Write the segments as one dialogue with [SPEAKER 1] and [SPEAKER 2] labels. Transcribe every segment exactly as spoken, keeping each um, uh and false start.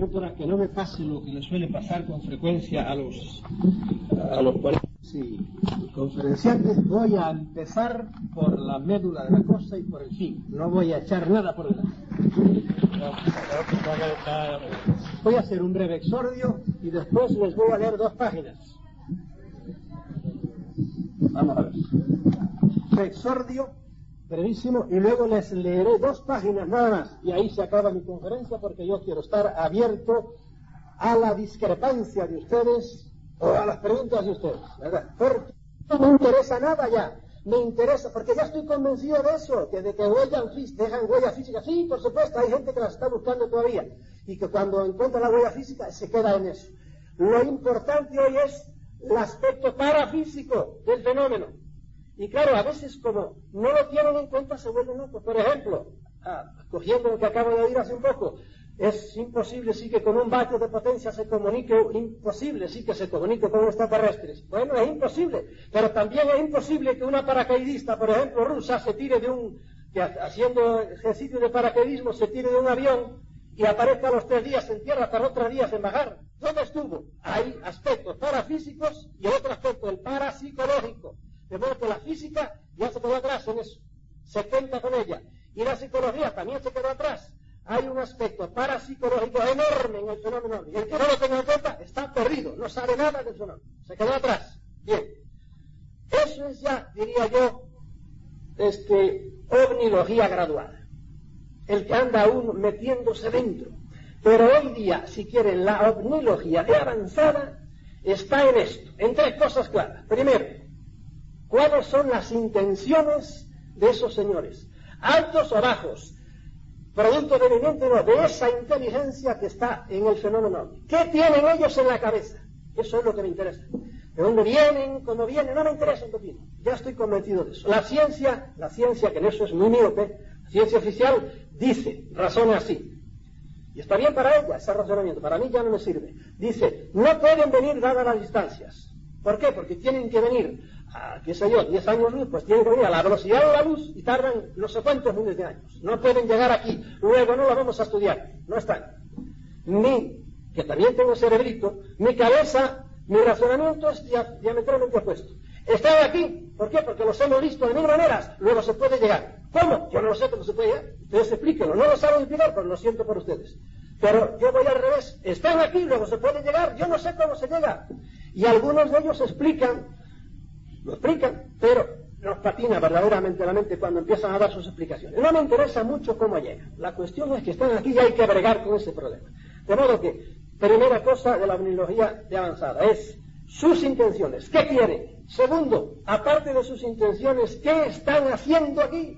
[SPEAKER 1] yo, para que no me pase lo que le suele pasar con frecuencia a los a los sí, conferenciantes, voy a empezar por la médula de la cosa y por el fin. No voy a echar nada por delante. Voy a hacer un breve exordio y después les voy a leer dos páginas. Vamos a ver. Exordio brevísimo y luego les leeré dos páginas nada más y ahí se acaba mi conferencia, porque yo quiero estar abierto a la discrepancia de ustedes o a las preguntas de ustedes, ¿verdad? Porque no me interesa nada ya, me interesa, porque ya estoy convencido de eso, que de que huellan, dejan huella física. Sí, por supuesto, hay gente que las está buscando todavía y que cuando encuentra la huella física se queda en eso. Lo importante hoy es el aspecto parafísico del fenómeno. Y claro, a veces como no lo tienen en cuenta se vuelven locos. Por ejemplo, ah, cogiendo lo que acabo de oír hace un poco, es imposible sí que con un vatio de potencia se comunique, imposible sí que se comunique con extraterrestres. Bueno, es imposible, pero también es imposible que una paracaidista, por ejemplo, rusa, se tire de un, que haciendo ejercicio de paracaidismo, se tire de un avión y aparezca a los tres días en tierra, para otros días en bajar. ¿Dónde estuvo? Hay aspectos parafísicos y otro aspecto, el parapsicológico. De modo que la física ya se quedó atrás en eso, se cuenta con ella. Y la psicología también se quedó atrás. Hay un aspecto parapsicológico enorme en el fenómeno. Y el que no lo tenga en cuenta está perdido, no sabe nada del fenómeno. Se quedó atrás. Bien. Eso es ya, diría yo, este, ovnilogía graduada. El que anda aún metiéndose dentro. Pero hoy día, si quieren, la ovnilogía de avanzada está en esto, en tres cosas claras. Primero, ¿cuáles son las intenciones de esos señores? Altos o bajos, producto deveniente no, de esa inteligencia que está en el fenómeno. ¿Qué tienen ellos en la cabeza? Eso es lo que me interesa. ¿De dónde vienen? ¿Cómo vienen? No me interesa dónde vienen. Ya estoy convencido de eso. La ciencia, la ciencia, que en eso es muy miope, la ciencia oficial dice, razona así. Y está bien para ella ese razonamiento, para mí ya no me sirve. Dice, no pueden venir dadas las distancias. ¿Por qué? Porque tienen que venir a, qué sé yo, diez años luz, pues tienen que venir a la velocidad de la luz y tardan no sé cuántos miles de años. No pueden llegar aquí, luego no lo vamos a estudiar, no están. Mi, que también tengo cerebrito, mi cabeza, mi razonamiento es diametralmente opuesto. Están aquí, ¿por qué? Porque los hemos visto de mil maneras, luego se puede llegar. ¿Cómo? Yo no lo sé cómo se puede llegar. Ustedes explíquenlo, no lo saben explicar, pero lo siento por ustedes. Pero yo voy al revés, están aquí, luego se puede llegar, yo no sé cómo se llega. Y algunos de ellos explican, lo explican, pero nos patina verdaderamente la mente cuando empiezan a dar sus explicaciones. No me interesa mucho cómo llegan. La cuestión es que están aquí y hay que bregar con ese problema. De modo que, primera cosa de la ovnilogía de avanzada es sus intenciones. ¿Qué quieren? Segundo, aparte de sus intenciones, ¿qué están haciendo aquí?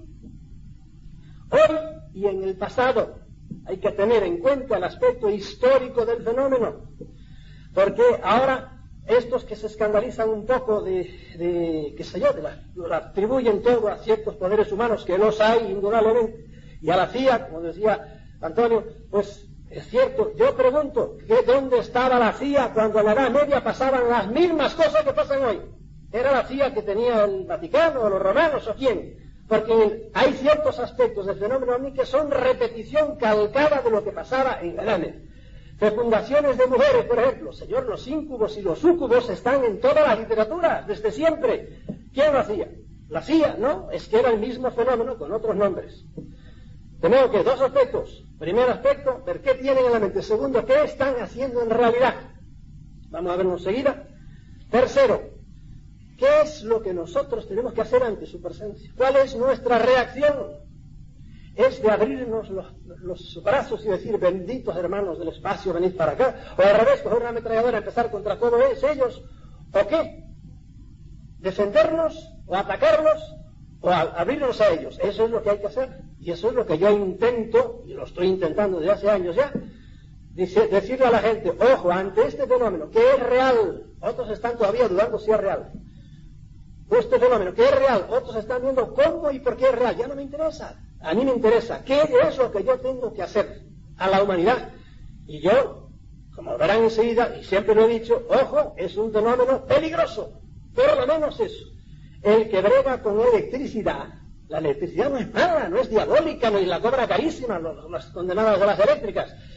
[SPEAKER 1] Hoy y en el pasado hay que tener en cuenta el aspecto histórico del fenómeno, porque ahora estos que se escandalizan un poco de, de qué sé yo, de la, lo atribuyen todo a ciertos poderes humanos, que los hay indudablemente, y a la C I A, como decía Antonio, pues es cierto. Yo pregunto, ¿qué, ¿dónde estaba la C I A cuando en la Edad Media pasaban las mismas cosas que pasan hoy? ¿Era la C I A que tenía el Vaticano, o los romanos, o quién? Porque hay ciertos aspectos del fenómeno ovni que son repetición calcada de lo que pasaba en la Edad Media. Fecundaciones de mujeres, por ejemplo. Señor, los íncubos y los súcubos están en toda la literatura, desde siempre. ¿Quién lo hacía? La C I A, ¿no? Es que era el mismo fenómeno con otros nombres. Tenemos que dos aspectos. Primer aspecto, ver qué tienen en la mente. Segundo, qué están haciendo en realidad. Vamos a verlo enseguida. Tercero, ¿qué es lo que nosotros tenemos que hacer ante su presencia? ¿Cuál es nuestra reacción? ¿Es de abrirnos los, los brazos y decir, benditos hermanos del espacio, venid para acá? ¿O al revés, coger una ametralladora y empezar contra todos ellos? ¿O qué? ¿Defendernos? ¿O atacarlos? ¿O a, abrirnos a ellos? Eso es lo que hay que hacer. Y eso es lo que yo intento, y lo estoy intentando desde hace años ya, dice, decirle a la gente, ojo, ante este fenómeno, que es real, otros están todavía dudando si es real. Este fenómeno, que es real, otros están viendo cómo y por qué es real. Ya no me interesa. A mí me interesa qué es lo que yo tengo que hacer a la humanidad. Y yo, como verán enseguida, y siempre lo he dicho, ojo, es un fenómeno peligroso. Por lo menos eso. El que brega con electricidad, la electricidad no es mala, no es diabólica, no es la cobra carísima, los, los condenados de las eléctricas.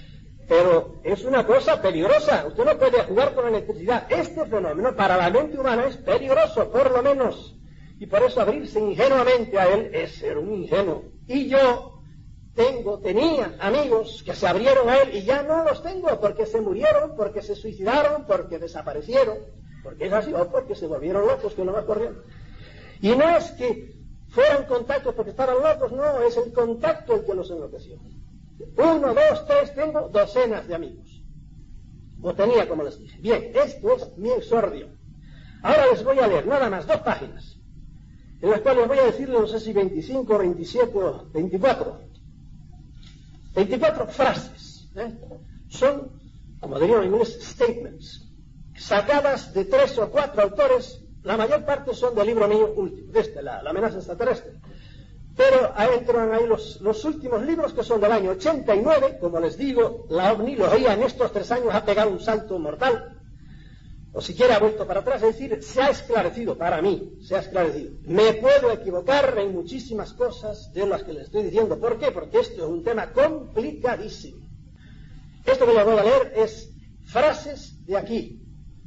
[SPEAKER 1] pero es una cosa peligrosa. Usted no puede jugar con la electricidad. Este fenómeno para la mente humana es peligroso, por lo menos. Y por eso abrirse ingenuamente a él es ser un ingenuo. Y yo tengo, tenía amigos que se abrieron a él y ya no los tengo porque se murieron, porque se suicidaron, porque desaparecieron, porque es así, o porque se volvieron locos, que no me acuerdo. Y no es que fueran contactos porque estaban locos, no, es el contacto el que los enloqueció. Uno, dos, tres, tengo docenas de amigos. O tenía, como les dije. Bien, esto es mi exordio. Ahora les voy a leer nada más dos páginas, en las cuales voy a decirles, no sé si veinticinco, veintisiete o veinticuatro. veinticuatro frases. ¿eh? Son, como dirían en inglés, statements, sacadas de tres o cuatro autores. La mayor parte son del libro mío último, de este, la, la amenaza extraterrestre. Pero ahí entran ahí los, los últimos libros, que son del año ochenta y nueve. Como les digo, la ovniología en estos tres años ha pegado un salto mortal, o siquiera ha vuelto para atrás, es decir, se ha esclarecido, para mí, se ha esclarecido. Me puedo equivocar en muchísimas cosas de las que les estoy diciendo. ¿Por qué? Porque esto es un tema complicadísimo. Esto que les voy a leer es frases de aquí,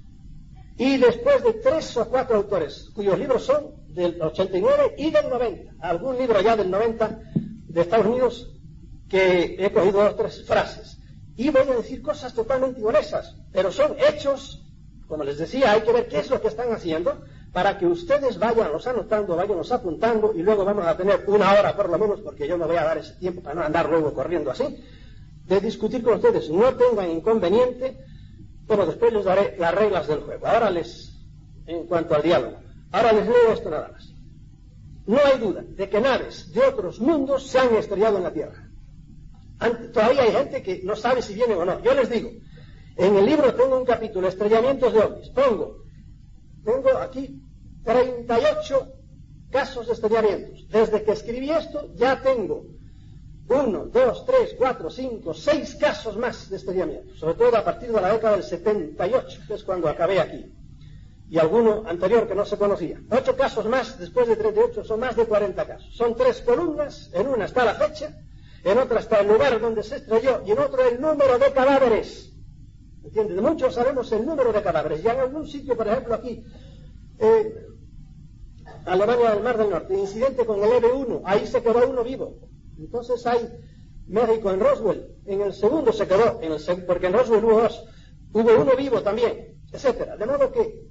[SPEAKER 1] y después de tres o cuatro autores, cuyos libros son del ochenta y nueve y del noventa, algún libro ya del noventa de Estados Unidos, que he cogido dos o tres frases, y voy a decir cosas totalmente inhonestas, pero son hechos. Como les decía, hay que ver qué es lo que están haciendo para que ustedes vayan los anotando, vayan los apuntando, y luego vamos a tener una hora por lo menos, porque yo me voy a dar ese tiempo para no andar luego corriendo así, de discutir con ustedes. No tengan inconveniente. Bueno, después les daré las reglas del juego. Ahora les, en cuanto al diálogo, ahora les leo esto nada más. No hay duda de que naves de otros mundos se han estrellado en la Tierra. Todavía hay gente que no sabe si vienen o no. Yo les digo, en el libro tengo un capítulo, estrellamientos de ovnis. Pongo, tengo aquí treinta y ocho casos de estrellamientos. Desde que escribí esto ya tengo uno, dos, tres, cuatro, cinco, seis casos más de estrellamientos, sobre todo a partir de la década del setenta y ocho, que es cuando acabé aquí, y alguno anterior que no se conocía. Ocho casos más después de treinta y ocho, son más de cuarenta casos. Son tres columnas, en una está la fecha, en otra está el lugar donde se estrelló, y en otro el número de cadáveres. ¿Entiendes? De muchos sabemos el número de cadáveres. Ya en algún sitio, por ejemplo aquí, eh, Alemania del Mar del Norte, incidente con el E B uno, ahí se quedó uno vivo. Entonces hay México en Roswell, en el segundo se quedó, en el, porque en Roswell hubo dos, hubo uno vivo también, etcétera. De modo que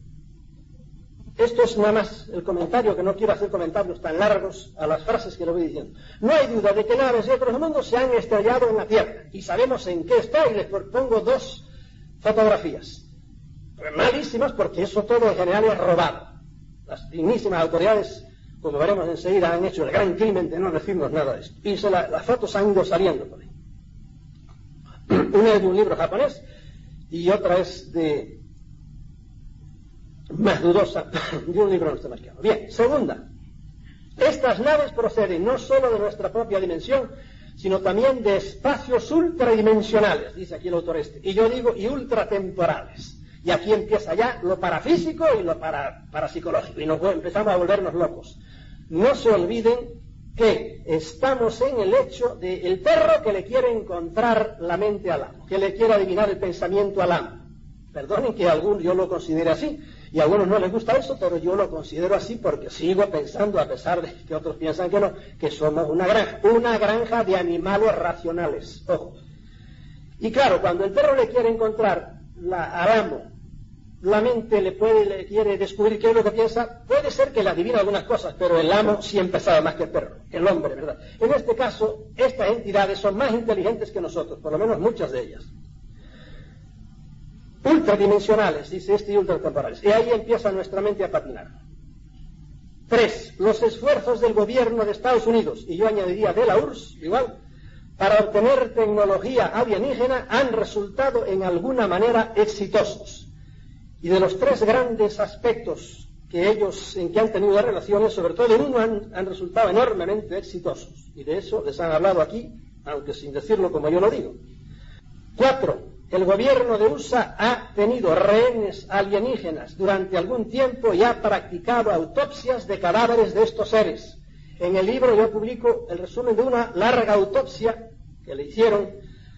[SPEAKER 1] esto es nada más el comentario, que no quiero hacer comentarios tan largos a las frases que le voy diciendo. No hay duda de que naves de otros mundos se han estrellado en la Tierra, y sabemos en qué está, y les pongo dos fotografías. Malísimas, porque eso todo en general es robado. Las dignísimas autoridades, como veremos enseguida, han hecho el gran crimen de no decirnos nada de esto. Y se la, las fotos han ido saliendo por ahí. Una es de un libro japonés y otra es de, más dudosa, de un libro norteamericano. Bien, segunda. Estas naves proceden no solo de nuestra propia dimensión, sino también de espacios ultradimensionales, dice aquí el autor este. Y yo digo, y ultratemporales. Y aquí empieza ya lo parafísico y lo para, parapsicológico, y nos empezamos a volvernos locos. No se olviden que estamos en el hecho del perro que le quiere encontrar la mente al amo, que le quiere adivinar el pensamiento al amo. Perdonen que algún yo lo considere así, y a algunos no les gusta eso, pero yo lo considero así porque sigo pensando, a pesar de que otros piensan que no, que somos una granja, una granja de animales racionales. Ojo. Y claro, cuando el perro le quiere encontrar la, al amo, la mente le puede, le quiere descubrir qué es lo que piensa, puede ser que le adivine algunas cosas, pero el amo siempre sabe más que el perro, el hombre, ¿verdad? En este caso, estas entidades son más inteligentes que nosotros, por lo menos muchas de ellas. Ultradimensionales, dice este, y ultratemporales. Y ahí empieza nuestra mente a patinar. Tres, los esfuerzos del gobierno de Estados Unidos, y yo añadiría de la U R S S, igual, para obtener tecnología alienígena han resultado en alguna manera exitosos. Y de los tres grandes aspectos que ellos, en que han tenido relaciones, sobre todo en uno han, han resultado enormemente exitosos. Y de eso les han hablado aquí, aunque sin decirlo como yo lo digo. Cuatro, el gobierno de U S A ha tenido rehenes alienígenas durante algún tiempo y ha practicado autopsias de cadáveres de estos seres. En el libro yo publico el resumen de una larga autopsia que le hicieron, que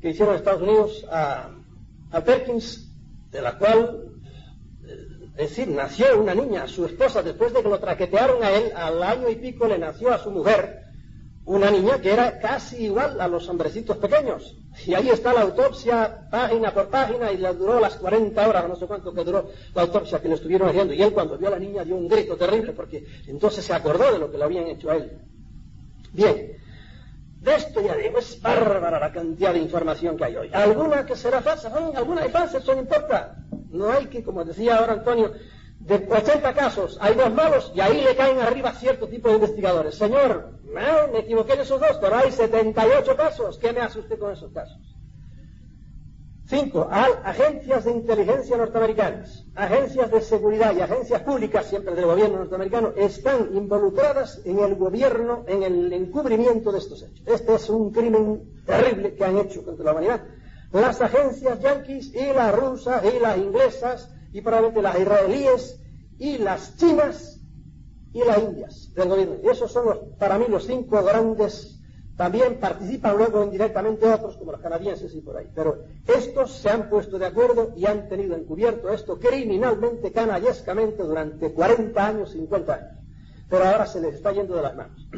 [SPEAKER 1] que hicieron en Estados Unidos a, a Perkins, de la cual, es decir, nació una niña, su esposa, después de que lo traquetearon a él, al año y pico le nació a su mujer una niña que era casi igual a los hombrecitos pequeños. Y ahí está la autopsia, página por página, y le duró las cuarenta horas, no sé cuánto que duró la autopsia que le estuvieron haciendo. Y él, cuando vio a la niña, dio un grito terrible, porque entonces se acordó de lo que le habían hecho a él. Bien, de esto ya digo, es bárbara la cantidad de información que hay hoy. Alguna que será falsa, no, alguna hay falsa, eso no importa. No hay que, como decía ahora Antonio, de ochenta casos, hay dos malos y ahí le caen arriba cierto tipo de investigadores. Señor, no, me equivoqué en esos dos, pero hay setenta y ocho casos. ¿Qué me hace usted con esos casos? Cinco, hay agencias de inteligencia norteamericanas, agencias de seguridad y agencias públicas, siempre del gobierno norteamericano, están involucradas en el gobierno, en el encubrimiento de estos hechos. Este es un crimen terrible que han hecho contra la humanidad. Las agencias yanquis y las rusas y las inglesas y probablemente las israelíes y las chinas y las indias del gobierno. Y esos son los, para mí los cinco grandes. También participan luego indirectamente otros como los canadienses y por ahí. Pero estos se han puesto de acuerdo y han tenido encubierto esto criminalmente, canallescamente durante cuarenta años, cincuenta años. Pero ahora se les está yendo de las manos.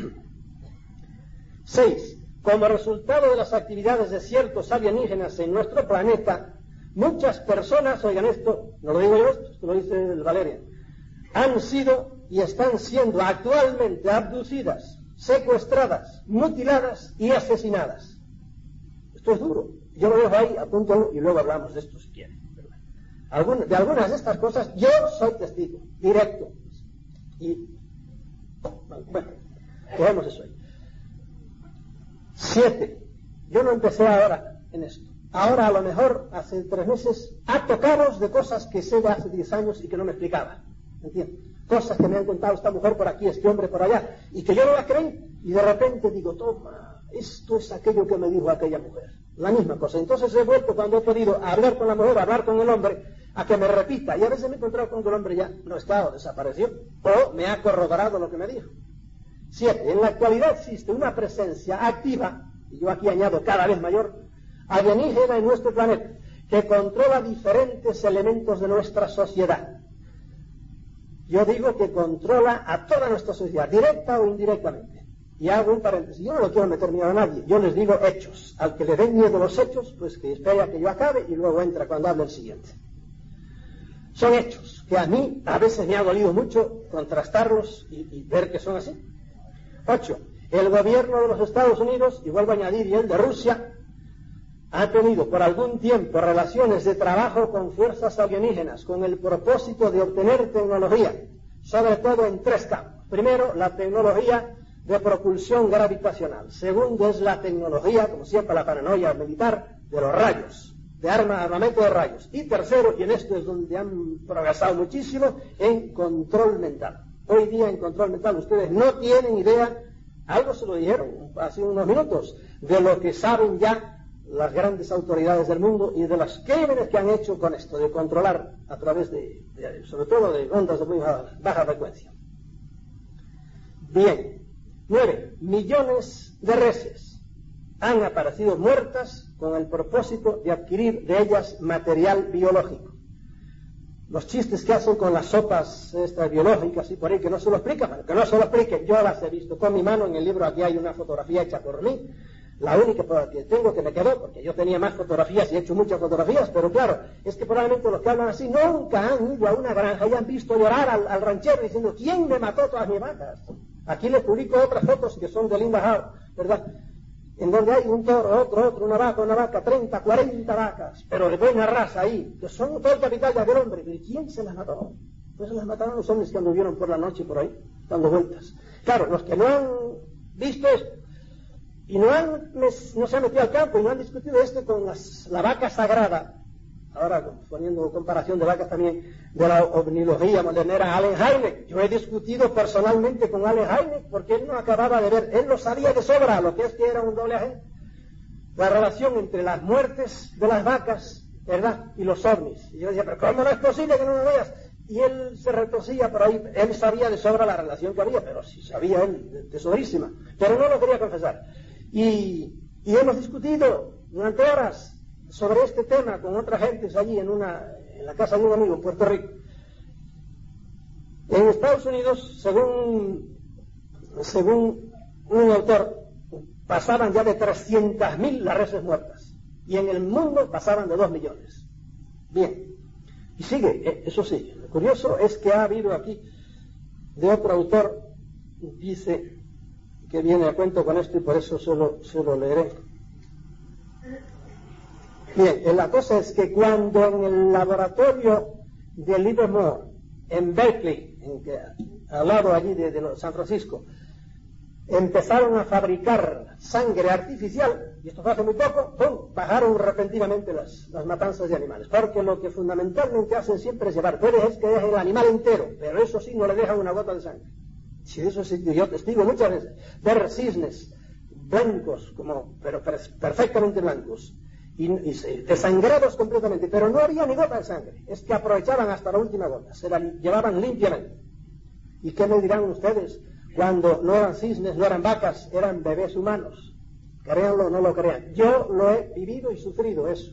[SPEAKER 1] Seis. Como resultado de las actividades de ciertos alienígenas en nuestro planeta, muchas personas, oigan esto, no lo digo yo, esto lo dice el Valerian, han sido y están siendo actualmente abducidas, secuestradas, mutiladas y asesinadas. Esto es duro. Yo lo dejo ahí, apúntalo y luego hablamos de esto si quieren. Algunas, de algunas de estas cosas yo soy testigo, directo. Y, bueno, dejemos eso ahí. Siete. Yo no empecé ahora en esto. Ahora a lo mejor hace tres meses a tocaros de cosas que sé de hace diez años y que no me explicaba. ¿Entiendes? Cosas que me han contado esta mujer por aquí, este hombre por allá, y que yo no la creí, y de repente digo, toma, esto es aquello que me dijo aquella mujer. La misma cosa. Entonces he vuelto, cuando he podido hablar con la mujer, hablar con el hombre, a que me repita, y a veces me he encontrado con que el hombre ya no está o desapareció, o me ha corroborado lo que me dijo. Siete. En la actualidad existe una presencia activa, y yo aquí añado cada vez mayor, alienígena en nuestro planeta, que controla diferentes elementos de nuestra sociedad. Yo digo que controla a toda nuestra sociedad, directa o indirectamente. Y hago un paréntesis, yo no lo quiero meter miedo a nadie, yo les digo hechos. Al que le den miedo los hechos, pues que espere a que yo acabe y luego entra cuando hable el siguiente. Son hechos que a mí a veces me ha dolido mucho contrastarlos y, y ver que son así. Ocho. El gobierno de los Estados Unidos, y vuelvo a añadir, y el de Rusia, ha tenido por algún tiempo relaciones de trabajo con fuerzas alienígenas con el propósito de obtener tecnología, sobre todo en tres campos. Primero, la tecnología de propulsión gravitacional. Segundo, es la tecnología, como siempre la paranoia militar, de los rayos, de arma, armamento de rayos. Y tercero, y en esto es donde han progresado muchísimo, en control mental. Hoy día en control mental ustedes no tienen idea, algo se lo dijeron hace unos minutos, de lo que saben ya las grandes autoridades del mundo y de los crímenes que han hecho con esto, de controlar a través de, de sobre todo de ondas de muy baja, baja frecuencia. Bien. Nueve. Millones de reses han aparecido muertas con el propósito de adquirir de ellas material biológico. Los chistes que hacen con las sopas estas biológicas y por ahí que no se lo explican, bueno, que no se lo expliquen, yo las he visto con mi mano. En el libro aquí hay una fotografía hecha por mí, la única que tengo que me quedó, porque yo tenía más fotografías y he hecho muchas fotografías, pero claro, es que probablemente los que hablan así nunca han ido a una granja y han visto llorar al, al ranchero diciendo, ¿quién me mató todas mis vacas? Aquí les publico otras fotos que son de Linda Howe, ¿verdad? En donde hay un toro, otro, otro, una vaca, una vaca, treinta, cuarenta vacas, pero de buena raza ahí, que son todo el capital del hombre. ¿Y quién se las mató? Pues se las mataron los hombres que anduvieron por la noche por ahí, dando vueltas. Claro, los que no han visto esto, y no, han, no se han metido al campo y no han discutido esto con las, la vaca sagrada, ahora poniendo comparación de vacas también, de la ovnilogía modernera, Allen Hynek. Yo he discutido personalmente con Allen Hynek porque él no acababa de ver, él lo sabía de sobra, lo que es que era un doble agente. La relación entre las muertes de las vacas, ¿verdad?, y los ovnis. Y yo decía, pero ¿cómo no es posible que no lo veas? Y él se retorcía por ahí, él sabía de sobra la relación que había, pero sí sabía él, de sobrísima, pero no lo quería confesar. Y, y hemos discutido durante horas sobre este tema con otras gentes allí en una en la casa de un amigo en Puerto Rico. En Estados Unidos, según según un autor, pasaban ya de trescientas mil las reses muertas, y en el mundo pasaban de dos millones. Bien, y sigue, eso sí, lo curioso es que ha habido aquí, de otro autor, dice que viene a cuento con esto y por eso solo, solo leeré. Bien, la cosa es que cuando en el laboratorio de Livermore, en Berkeley, en que, al lado allí de, de San Francisco, empezaron a fabricar sangre artificial, y esto fue hace muy poco, ¡pum!, bajaron repentinamente las, las matanzas de animales, porque lo que fundamentalmente hacen siempre es llevar, puede es que dejen el animal entero, pero eso sí, no le dejan una gota de sangre. Si eso sí, yo testigo muchas veces, ver cisnes blancos, como, pero perfectamente blancos, y, y desangrados completamente, pero no había ni gota de sangre, es que aprovechaban hasta la última gota, se la llevaban limpiamente. ¿Y qué me dirán ustedes cuando no eran cisnes, no eran vacas, eran bebés humanos? Créanlo o no lo crean, yo lo he vivido y sufrido eso.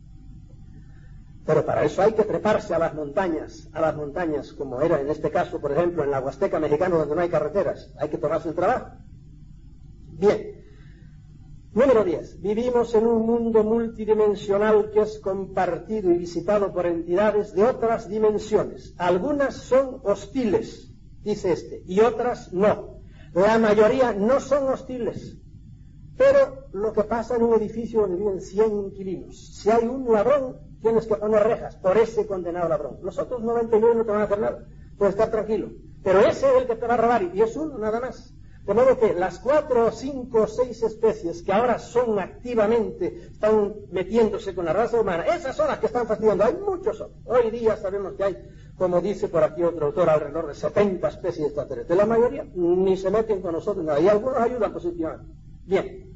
[SPEAKER 1] Pero para eso hay que treparse a las montañas, a las montañas, como era en este caso, por ejemplo, en la Huasteca mexicana, donde no hay carreteras, hay que tomarse el trabajo. Bien. Número diez. Vivimos en un mundo multidimensional que es compartido y visitado por entidades de otras dimensiones. Algunas son hostiles, dice este, y otras no. La mayoría no son hostiles. Pero lo que pasa en un edificio donde viven cien inquilinos, si hay un ladrón, tienes que poner rejas por ese condenado ladrón. Los otros noventa y nueve no te van a hacer nada, puedes estar tranquilo. Pero ese es el que te va a robar, y es uno nada más. De modo que las cuatro, cinco, seis especies que ahora son activamente, están metiéndose con la raza humana, esas son las que están fastidiando. Hay muchos otros. Hoy día sabemos que hay, como dice por aquí otro autor, alrededor de setenta especies extraterrestres. La mayoría ni se meten con nosotros nada, y algunos ayudan positivamente. Bien.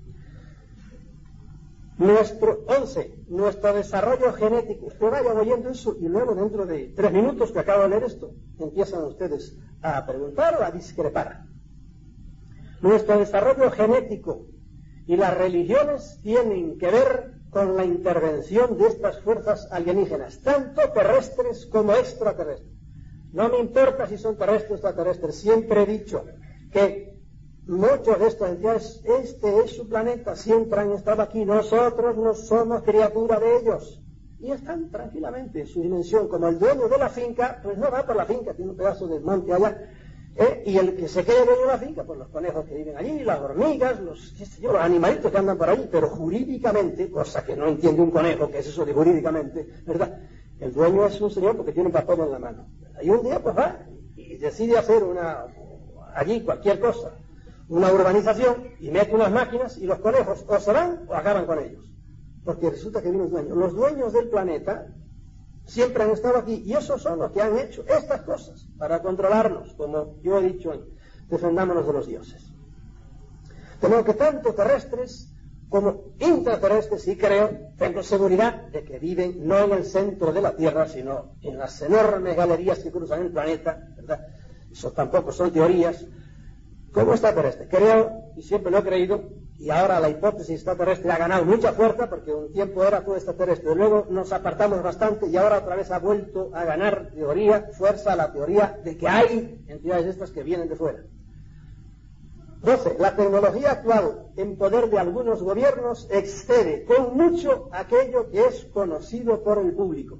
[SPEAKER 1] Nuestro, once, nuestro desarrollo genético. Usted vaya oyendo eso y luego dentro de tres minutos que acabo de leer esto, empiezan ustedes a preguntar o a discrepar. Nuestro desarrollo genético y las religiones tienen que ver con la intervención de estas fuerzas alienígenas, tanto terrestres como extraterrestres. No me importa si son terrestres o extraterrestres, siempre he dicho que muchos de estas entidades, este es su planeta, siempre han estado aquí, nosotros no somos criatura de ellos, y están tranquilamente en su dimensión, como el dueño de la finca, pues no va por la finca, tiene un pedazo de monte allá, ¿eh? Y el que se quede dueño de la finca, pues los conejos que viven allí, las hormigas, los, qué sé yo, los animalitos que andan por allí, pero jurídicamente, cosa que no entiende un conejo, que es eso de jurídicamente, ¿verdad? El dueño es un señor porque tiene un papel en la mano, y un día pues va y decide hacer una, allí cualquier cosa, una urbanización, y mete unas máquinas, y los conejos o se van o acaban con ellos, porque resulta que viene un dueño. Los dueños del planeta siempre han estado aquí, y esos son los que han hecho estas cosas para controlarnos, como yo he dicho hoy, defendámonos de los dioses. De modo que tanto terrestres como intraterrestres, y creo, tengo seguridad de que viven no en el centro de la Tierra, sino en las enormes galerías que cruzan el planeta, ¿verdad? Eso tampoco son teorías. ¿Cómo extraterrestre? Creo, y siempre lo he creído, y ahora la hipótesis extraterrestre ha ganado mucha fuerza, porque un tiempo era todo extraterrestre, luego nos apartamos bastante, y ahora otra vez ha vuelto a ganar teoría, fuerza, la teoría de que hay entidades estas que vienen de fuera. doce. La tecnología actual en poder de algunos gobiernos excede con mucho aquello que es conocido por el público.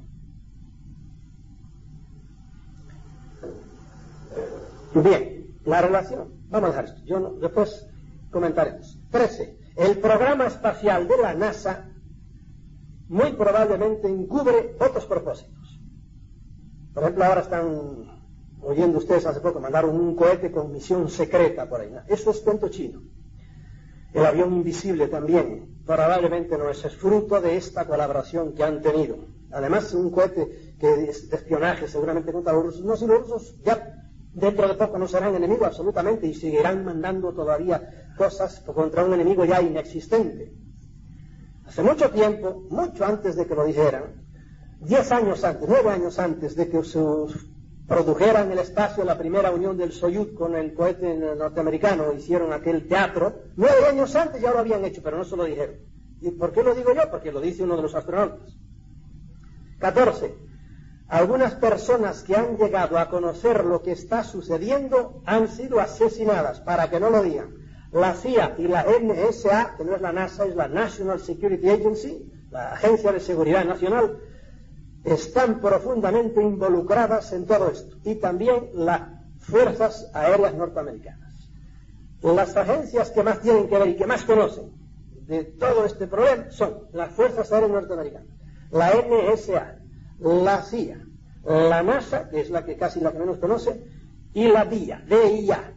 [SPEAKER 1] Bien, la relación. Vamos a dejar esto, yo no, después comentaremos. trece. El programa espacial de la NASA muy probablemente encubre otros propósitos. Por ejemplo, ahora están oyendo ustedes, hace poco mandaron un cohete con misión secreta por ahí. Eso es cuento chino. El avión invisible también probablemente no es, es fruto de esta colaboración que han tenido. Además, un cohete que es de espionaje seguramente contra los rusos. No, si los rusos ya dentro de poco no serán enemigos absolutamente y seguirán mandando todavía cosas contra un enemigo ya inexistente. Hace mucho tiempo, mucho antes de que lo dijeran, diez años antes, nueve años antes de que se produjera en el espacio la primera unión del Soyuz con el cohete norteamericano, hicieron aquel teatro, nueve años antes ya lo habían hecho, pero no se lo dijeron. ¿Y por qué lo digo yo? Porque lo dice uno de los astronautas. catorce. Algunas personas que han llegado a conocer lo que está sucediendo han sido asesinadas, para que no lo digan. La C I A y la N S A, que no es la NASA, es la National Security Agency, la Agencia de Seguridad Nacional, están profundamente involucradas en todo esto. Y también las Fuerzas Aéreas Norteamericanas. Las agencias que más tienen que ver y que más conocen de todo este problema son las Fuerzas Aéreas Norteamericanas, la N S A, la C I A, la NASA, que es la que casi la que menos conoce, y la D I A, D I A.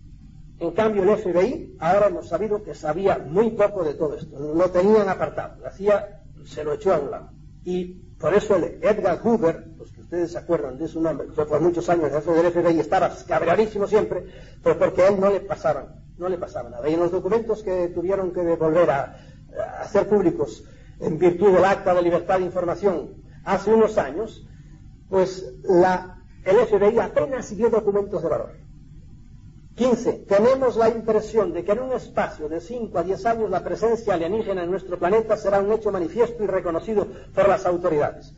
[SPEAKER 1] En cambio, el F B I, ahora hemos sabido que sabía muy poco de todo esto, lo tenían apartado, la C I A se lo echó a un lado. Y por eso el Edgar Hoover, los que ustedes se acuerdan de su nombre, que fue por muchos años jefe del F B I, estaba cabreadísimo siempre, pues porque a él no le pasaban, no le pasaba nada. Y en los documentos que tuvieron que volver a, a hacer públicos en virtud del Acta de Libertad de Información hace unos años, pues la, el F B I apenas dio documentos de valor. quince. Tenemos la impresión de que en un espacio de cinco a diez años la presencia alienígena en nuestro planeta será un hecho manifiesto y reconocido por las autoridades.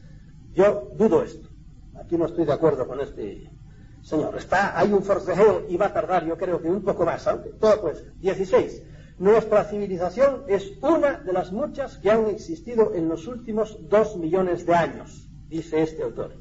[SPEAKER 1] Yo dudo esto. Aquí no estoy de acuerdo con este señor. Está, hay un forcejeo y va a tardar, yo creo que un poco más, aunque todo puede ser. dieciséis. Nuestra civilización es una de las muchas que han existido en los últimos dos millones de años, dice este autor.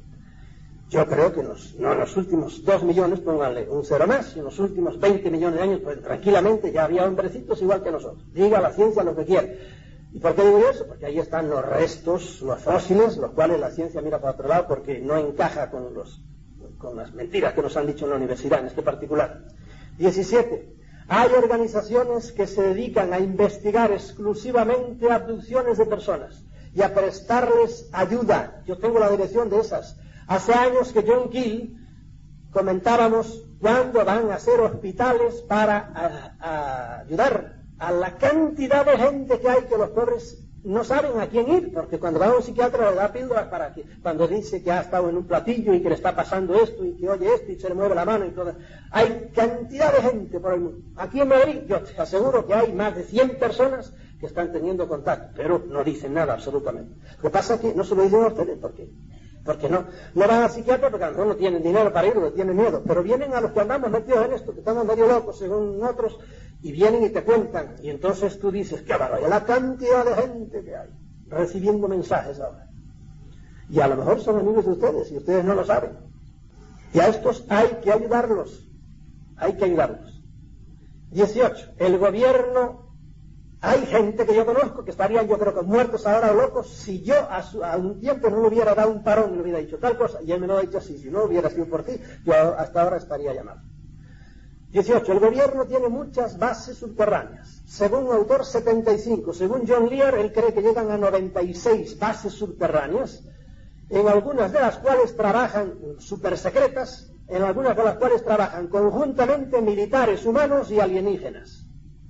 [SPEAKER 1] Yo creo que nos, no en los últimos dos millones, pónganle un cero más, y en los últimos veinte millones de años, pues tranquilamente ya había hombrecitos igual que nosotros. Diga la ciencia lo que quiera. ¿Y por qué digo eso? Porque ahí están los restos, los fósiles, los cuales la ciencia mira para otro lado porque no encaja con, los, con las mentiras que nos han dicho en la universidad, en este particular. diecisiete. Hay organizaciones que se dedican a investigar exclusivamente abducciones de personas y a prestarles ayuda. Yo tengo la dirección de esas. Hace años que John Keel comentábamos cuándo van a ser hospitales para a, a ayudar a la cantidad de gente que hay, que los pobres no saben a quién ir, porque cuando va a un psiquiatra le da píldoras para que, cuando dice que ha estado en un platillo y que le está pasando esto y que oye esto y se le mueve la mano y todo. Hay cantidad de gente por el mundo. Aquí en Madrid yo te aseguro que hay más de cien personas que están teniendo contacto, pero no dicen nada absolutamente. Lo que pasa es que no se lo dicen a ustedes, ¿por qué? Porque no, no van al psiquiatra porque a lo mejor no tienen dinero para ir o tienen miedo, pero vienen a los que andamos metidos en esto, que estamos medio locos según otros, y vienen y te cuentan, y entonces tú dices, qué barbaridad, la cantidad de gente que hay, recibiendo mensajes ahora. Y a lo mejor son amigos de ustedes, y ustedes no lo saben. Y a estos hay que ayudarlos, hay que ayudarlos. dieciocho. El gobierno... Hay gente que yo conozco que estarían, yo creo que muertos ahora o locos, si yo a, su, a un tiempo no le hubiera dado un parón y le hubiera dicho tal cosa, y él me lo ha dicho así, si no hubiera sido por ti, yo hasta ahora estaría llamado. dieciocho. El gobierno tiene muchas bases subterráneas. Según un autor, setenta y cinco. Según John Lear, él cree que llegan a noventa y seis bases subterráneas, en algunas de las cuales trabajan supersecretas, en algunas de las cuales trabajan conjuntamente militares, humanos y alienígenas.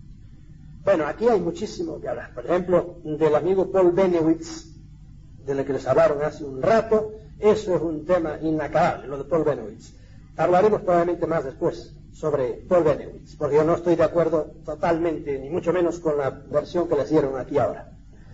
[SPEAKER 1] Bueno, aquí hay muchísimo que hablar. Por ejemplo, del amigo Paul Bennewitz, del que les hablaron hace un rato. Eso es un tema inacabable, lo de Paul Bennewitz. Hablaremos probablemente más después sobre Paul Bennewitz, porque yo no estoy de acuerdo totalmente, ni mucho menos con la versión que les dieron aquí ahora.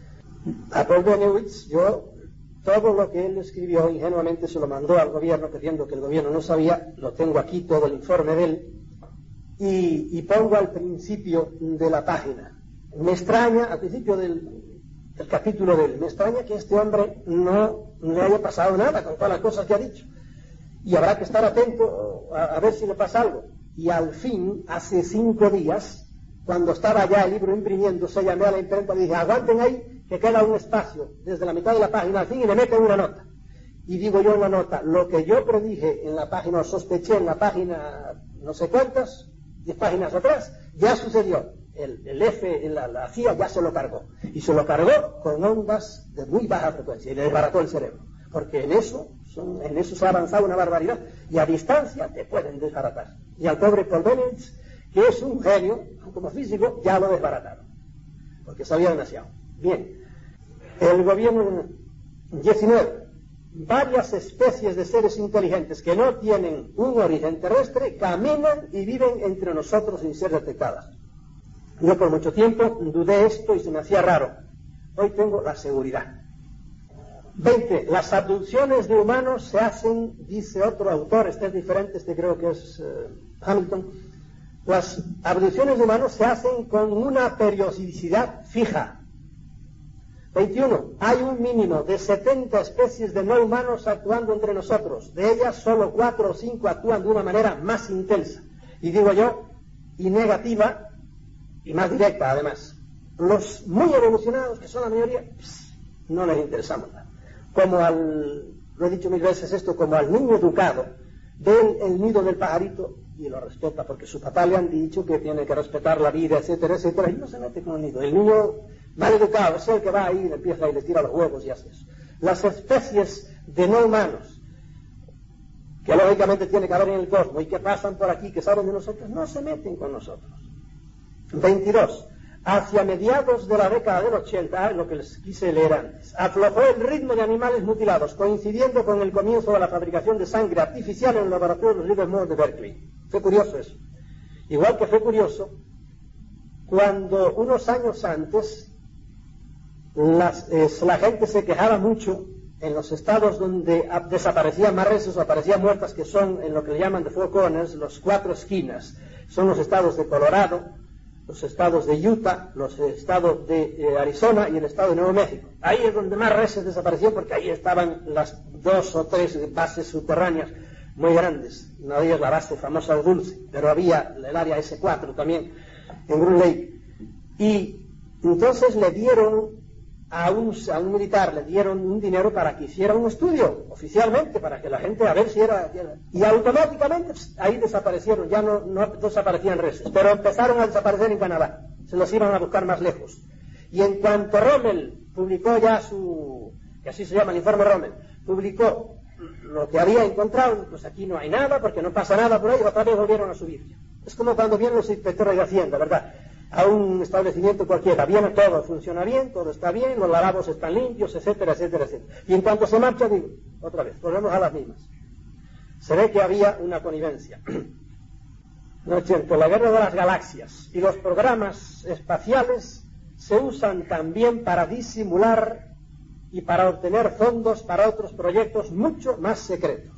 [SPEAKER 1] A Paul Bennewitz, yo, todo lo que él escribió ingenuamente se lo mandó al gobierno, creyendo que el gobierno no sabía. Lo tengo aquí, todo el informe de él. Y, y pongo al principio de la página. Me extraña, al principio del, del capítulo de él, me extraña que este hombre no le haya pasado nada con todas las cosas que ha dicho. Y habrá que estar atento a, a ver si le pasa algo. Y al fin, hace cinco días, cuando estaba ya el libro imprimiéndose, llamé a la imprenta y dije, aguanten ahí, que queda un espacio desde la mitad de la página al fin y le meten una nota. Y digo yo en la nota, lo que yo predije en la página, o sospeché en la página no sé cuántas, diez páginas atrás, ya sucedió. El, el F, la, la C I A ya se lo cargó. Y se lo cargó con ondas de muy baja frecuencia y le desbarató el cerebro. Porque en eso, son, en eso se ha avanzado una barbaridad. Y a distancia te pueden desbaratar. Y al pobre Paul Bennewitz, que es un genio, como físico, ya lo desbarataron. Porque sabía demasiado. Bien. El gobierno diecinueve. Varias especies de seres inteligentes que no tienen un origen terrestre caminan y viven entre nosotros sin ser detectadas. Yo por mucho tiempo dudé esto y se me hacía raro. hoy tengo la seguridad. veinte. Las abducciones de humanos se hacen, dice otro autor, este es diferente, este creo que es uh, Hamilton, las abducciones de humanos se hacen con una periodicidad fija. veintiuno. Hay un mínimo de setenta especies de no humanos actuando entre nosotros. De ellas, solo cuatro o cinco actúan de una manera más intensa. Y digo yo, y negativa, y más directa además. Los muy evolucionados, que son la mayoría, pss, no les interesamos nada. Como al, lo he dicho mil veces esto, como al niño educado, ve el nido del pajarito y lo respeta, porque su papá le han dicho que tiene que respetar la vida, etcétera, etcétera, y no se mete con el nido. El niño mal educado es el que va ahí y le empieza y le tira los huevos y hace eso. Las especies de no humanos, que lógicamente tiene que haber en el cosmos y que pasan por aquí, que saben de nosotros, no se meten con nosotros. veintidós. Hacia mediados de la década del ochenta, lo que les quise leer antes, aflojó el ritmo de animales mutilados, coincidiendo con el comienzo de la fabricación de sangre artificial en el laboratorio de los Livermore de Berkeley. Fue curioso eso. Igual que fue curioso cuando unos años antes las, eh, la gente se quejaba mucho en los estados donde desaparecían más reses o aparecían muertas, que son en lo que le llaman the four corners, los cuatro esquinas. Son los estados de Colorado, los estados de Utah, los estados de eh, Arizona y el estado de Nuevo México. Ahí es donde más reses desaparecieron, porque ahí estaban las dos o tres bases subterráneas muy grandes. Una de ellas la base famosa de Dulce, pero había el área ese cuatro también en Groom Lake. Y entonces le dieron a un, a un militar, le dieron un dinero para que hiciera un estudio, oficialmente, para que la gente a ver si era... Y automáticamente pss, ahí desaparecieron, ya no, no desaparecían reses, pero empezaron a desaparecer en Canadá, se los iban a buscar más lejos. Y en cuanto Rommel publicó ya su, que así se llama el informe Rommel, publicó lo que había encontrado, pues aquí no hay nada, porque no pasa nada por ahí, otra vez volvieron a subir. Es como cuando vienen los inspectores de Hacienda, ¿verdad?, a un establecimiento cualquiera, viene todo, funciona bien, todo está bien, los lavabos están limpios, etcétera, etcétera, etcétera. Y en cuanto se marcha, digo, otra vez, volvemos a las mismas. Se ve que había una connivencia. No es cierto, la guerra de las galaxias y los programas espaciales se usan también para disimular y para obtener fondos para otros proyectos mucho más secretos.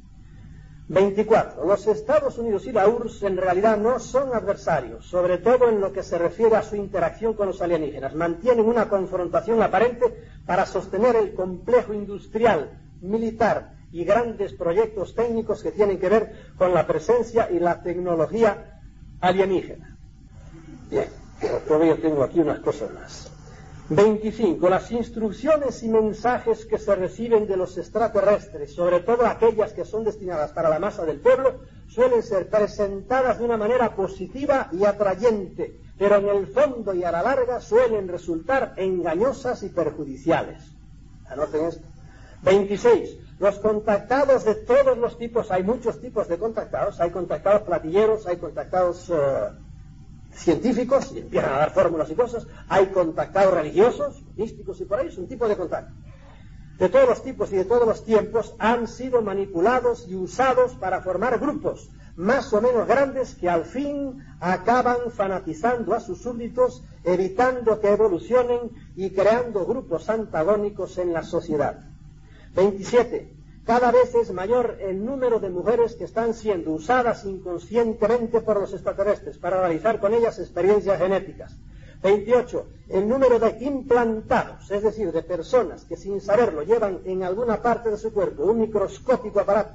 [SPEAKER 1] veinticuatro. Los Estados Unidos y la U R S S en realidad no son adversarios, sobre todo en lo que se refiere a su interacción con los alienígenas. Mantienen una confrontación aparente para sostener el complejo industrial, militar y grandes proyectos técnicos que tienen que ver con la presencia y la tecnología alienígena. Bien, todavía tengo aquí unas cosas más. veinticinco. Las instrucciones y mensajes que se reciben de los extraterrestres, sobre todo aquellas que son destinadas para la masa del pueblo, suelen ser presentadas de una manera positiva y atrayente, pero en el fondo y a la larga suelen resultar engañosas y perjudiciales. Anoten esto. veintiséis. Los contactados de todos los tipos, hay muchos tipos de contactados, hay contactados platilleros, hay contactados... Uh, científicos, y empiezan a dar fórmulas y cosas, hay contactados religiosos, místicos y por ahí, es un tipo de contacto. De todos los tipos y de todos los tiempos han sido manipulados y usados para formar grupos más o menos grandes que al fin acaban fanatizando a sus súbditos, evitando que evolucionen y creando grupos antagónicos en la sociedad. veintisiete. Cada vez es mayor el número de mujeres que están siendo usadas inconscientemente por los extraterrestres para realizar con ellas experiencias genéticas. veintiocho. El número de implantados, es decir, de personas que sin saberlo llevan en alguna parte de su cuerpo un microscópico aparato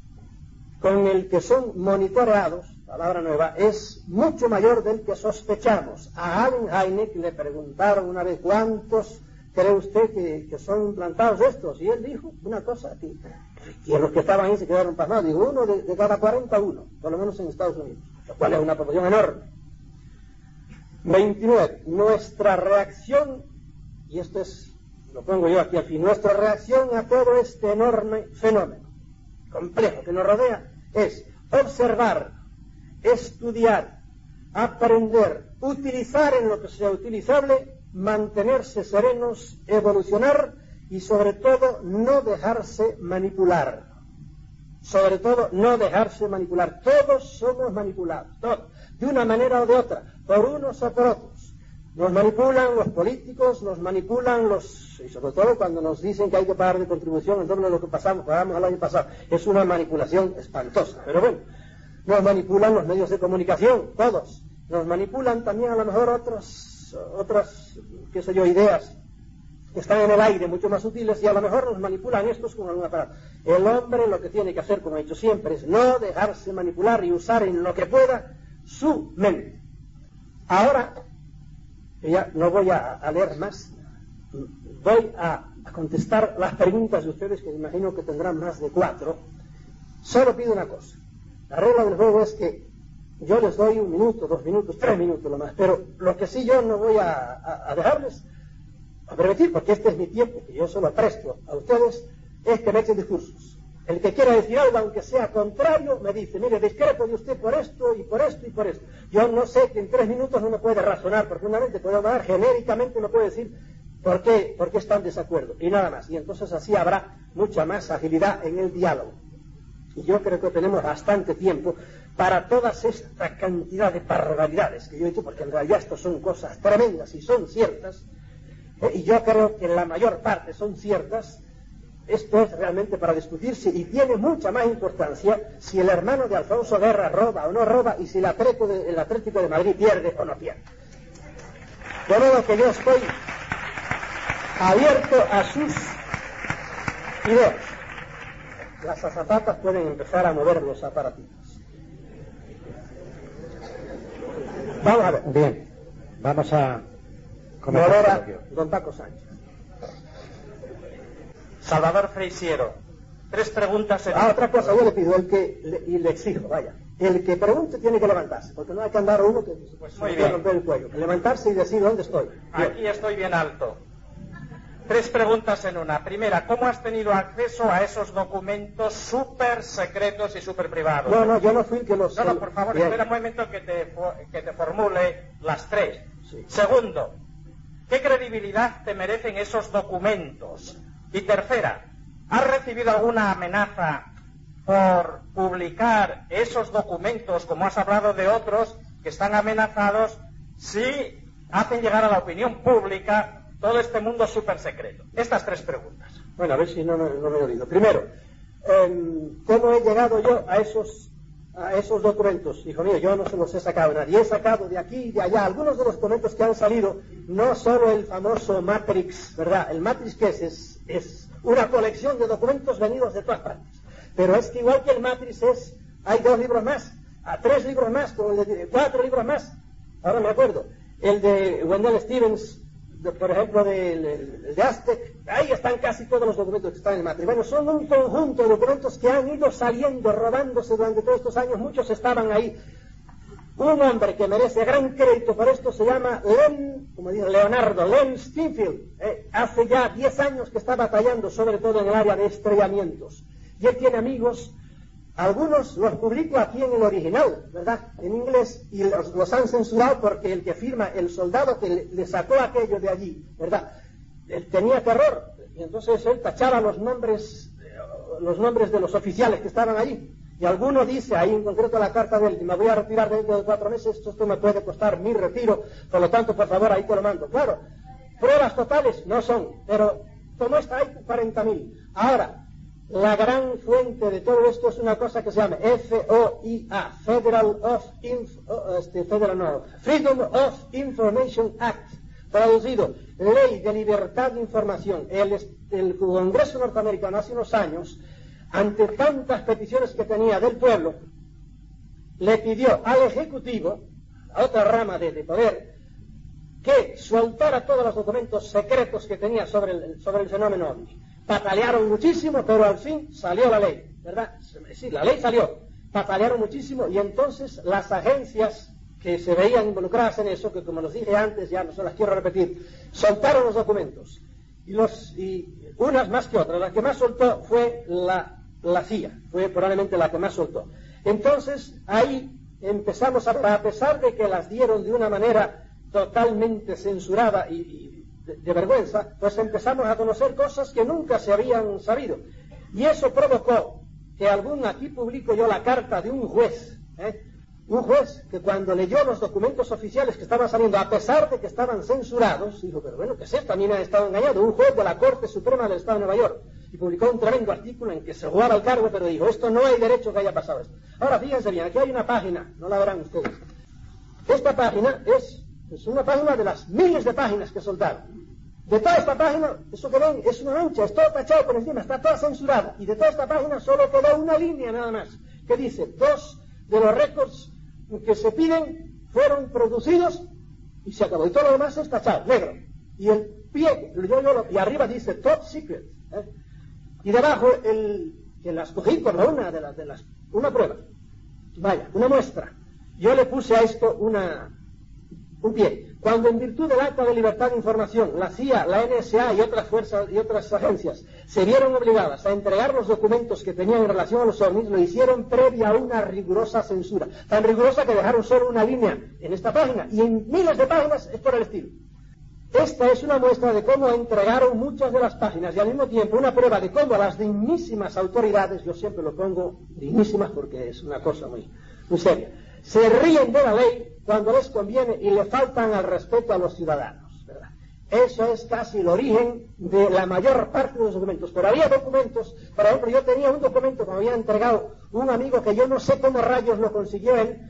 [SPEAKER 1] con el que son monitoreados, palabra nueva, es mucho mayor del que sospechamos. A Allen Hynek le preguntaron una vez cuántos... ¿cree usted que, que son implantados estos? Y él dijo una cosa, que, y los que estaban ahí se quedaron pasmados. Digo, uno de, de cada cuarenta, uno, por lo menos en Estados Unidos, lo cual es una proporción enorme. veintinueve. Nuestra reacción, y esto es, lo pongo yo aquí al fin, nuestra reacción a todo este enorme fenómeno complejo que nos rodea es observar, estudiar, aprender, utilizar en lo que sea utilizable, mantenerse serenos, evolucionar y sobre todo no dejarse manipular. Sobre todo no dejarse manipular. Todos somos manipulados, todos, de una manera o de otra, por unos o por otros. Nos manipulan los políticos, nos manipulan los, y sobre todo cuando nos dicen que hay que pagar de contribución el doble de lo que pasamos, pagamos el año pasado. Es una manipulación espantosa, pero bueno. Nos manipulan los medios de comunicación, todos. Nos manipulan también a lo mejor otras, otras, qué sé yo, ideas que están en el aire, mucho más sutiles, y a lo mejor nos manipulan estos con alguna palabra. El hombre lo que tiene que hacer, como he dicho siempre, es no dejarse manipular y usar en lo que pueda su mente. Ahora, ya no voy a, a leer más, voy a, a contestar las preguntas de ustedes, que me imagino que tendrán más de cuatro. Solo pido una cosa. La regla del juego es que yo les doy un minuto, dos minutos, tres minutos lo más, pero lo que sí yo no voy a, a, a dejarles a permitir, porque este es mi tiempo, que yo solo presto a ustedes, es que me echen discursos. El que quiera decir algo, aunque sea contrario, me dice, mire, discrepo de usted por esto, y por esto, y por esto. Yo no sé que en tres minutos no me puede razonar profundamente, puede hablar genéricamente, no puede decir por qué, por qué está en desacuerdo, y nada más. Y entonces así habrá mucha más agilidad en el diálogo. Y yo creo que tenemos bastante tiempo para todas esta cantidad de barbaridades que yo he dicho, porque en realidad esto son cosas tremendas y son ciertas, eh, y yo creo que la mayor parte son ciertas. Esto es realmente para discutirse, y tiene mucha más importancia si el hermano de Alfonso Guerra roba o no roba, y si el Atlético de, el Atlético de Madrid pierde o no pierde. De modo que yo estoy abierto a sus ideas. Las azafatas pueden empezar a mover los aparatitos. Vamos a ver.
[SPEAKER 2] Bien, vamos a
[SPEAKER 1] comenzar a don Paco Sánchez.
[SPEAKER 3] Salvador Freisiero, tres preguntas en...
[SPEAKER 1] Ah, otra cosa, yo le pido, el que, le, y le exijo, vaya, el que pregunte tiene que levantarse, porque no hay que andar a uno que
[SPEAKER 3] pues
[SPEAKER 1] se
[SPEAKER 3] muy
[SPEAKER 1] puede
[SPEAKER 3] bien.
[SPEAKER 1] romper el cuello. Levantarse y decir dónde estoy. Bien.
[SPEAKER 3] Aquí estoy bien alto. Tres preguntas en una. Primera, ¿cómo has tenido acceso a esos documentos súper secretos y súper privados?
[SPEAKER 1] No, no, yo no fui el que los...
[SPEAKER 3] No, no, por favor,
[SPEAKER 1] bien.
[SPEAKER 3] espera un momento que te, que te formule las tres.
[SPEAKER 1] Sí.
[SPEAKER 3] Segundo, ¿qué credibilidad te merecen esos documentos? Y tercera, ¿has recibido alguna amenaza por publicar esos documentos, como has hablado de otros, que están amenazados si hacen llegar a la opinión pública todo este mundo súper secreto? Estas tres preguntas.
[SPEAKER 1] Bueno, a ver si no, no, no me he oído. Primero, eh, ¿cómo he llegado yo a esos, a esos documentos? Hijo mío, yo no se los he sacado a nadie. He sacado de aquí y de allá. Algunos de los documentos que han salido, no solo el famoso Matrix, ¿verdad? El Matrix, ¿qué es? Es, es una colección de documentos venidos de todas partes. Pero es que igual que el Matrix es, hay dos libros más, a tres libros más, como el de, cuatro libros más. Ahora me acuerdo. El de Wendell Stevens, de, por ejemplo, del de, de Aztec, ahí están casi todos los documentos que están en el Matrix. Bueno, son un conjunto de documentos que han ido saliendo, robándose durante todos estos años. Muchos estaban ahí. Un hombre que merece gran crédito por esto se llama Len, como digo, Leonardo, Len Steinfeld. Eh, hace ya diez años que está batallando, sobre todo en el área de estrellamientos. Y él tiene amigos, algunos los publico aquí en el original, ¿verdad? En inglés, y los, los han censurado porque el que firma, el soldado que le, le sacó aquello de allí, ¿verdad? Él tenía terror, y entonces él tachaba los nombres, los nombres de los oficiales que estaban allí. Y alguno dice, ahí en concreto la carta de él, me voy a retirar dentro de cuatro meses, esto, esto me puede costar mi retiro, por lo tanto, por favor, ahí te lo mando. Claro, pruebas totales no son, pero como esta hay cuarenta mil. Ahora, la gran fuente de todo esto es una cosa que se llama F O I A, Federal of Inf, oh, este, Federal no, Freedom of Information Act, traducido, Ley de Libertad de Información. El, el Congreso norteamericano hace unos años, ante tantas peticiones que tenía del pueblo, le pidió al Ejecutivo, a otra rama de, de poder, que soltara todos los documentos secretos que tenía sobre el, sobre el fenómeno ovni. Patalearon muchísimo, pero al fin salió la ley, ¿verdad? Sí, la ley salió. Patalearon muchísimo, y entonces las agencias que se veían involucradas en eso, que como los dije antes, ya no se las quiero repetir, soltaron los documentos. Y, los, y unas más que otras. La que más soltó fue la la C I A, fue probablemente la que más soltó. Entonces, ahí empezamos a, a pesar de que las dieron de una manera totalmente censurada y, y de, de vergüenza, pues empezamos a conocer cosas que nunca se habían sabido. Y eso provocó que algún, aquí publico yo la carta de un juez, ¿eh? un juez que cuando leyó los documentos oficiales que estaban saliendo, a pesar de que estaban censurados, dijo, pero bueno, ¿qué es esto? A mí me han estado engañando. Un juez de la Corte Suprema del Estado de Nueva York, y publicó un tremendo artículo en que se jugaba el cargo, pero dijo, esto no hay derecho que haya pasado esto. Ahora, fíjense bien, aquí hay una página, no la verán ustedes. Esta página es, es una página de las miles de páginas que soltaron. De toda esta página, eso que ven, es una mancha, es todo tachado por encima, está toda censurada. Y de toda esta página solo quedó una línea nada más, que dice, dos de los récords que se piden fueron producidos y se acabó. Y todo lo demás es tachado, negro. Y el pie, yo, yo, lo, y arriba dice top secret. ¿eh? Y debajo, el que la escogí como una de las, de las, una prueba. Vaya, una muestra. Yo le puse a esto una, un pie. Cuando en virtud del Acta de Libertad de Información, la C I A, la N S A y otras fuerzas y otras agencias se vieron obligadas a entregar los documentos que tenían en relación a los ovnis, lo hicieron previa a una rigurosa censura. Tan rigurosa que dejaron solo una línea en esta página y en miles de páginas es por el estilo. Esta es una muestra de cómo entregaron muchas de las páginas y al mismo tiempo una prueba de cómo las dignísimas autoridades, yo siempre lo pongo dignísimas porque es una cosa muy, muy seria, se ríen de la ley cuando les conviene y le faltan al respeto a los ciudadanos, ¿verdad? Eso es casi el origen de la mayor parte de los documentos. Pero había documentos, por ejemplo, yo tenía un documento que me había entregado un amigo que yo no sé cómo rayos lo consiguió él,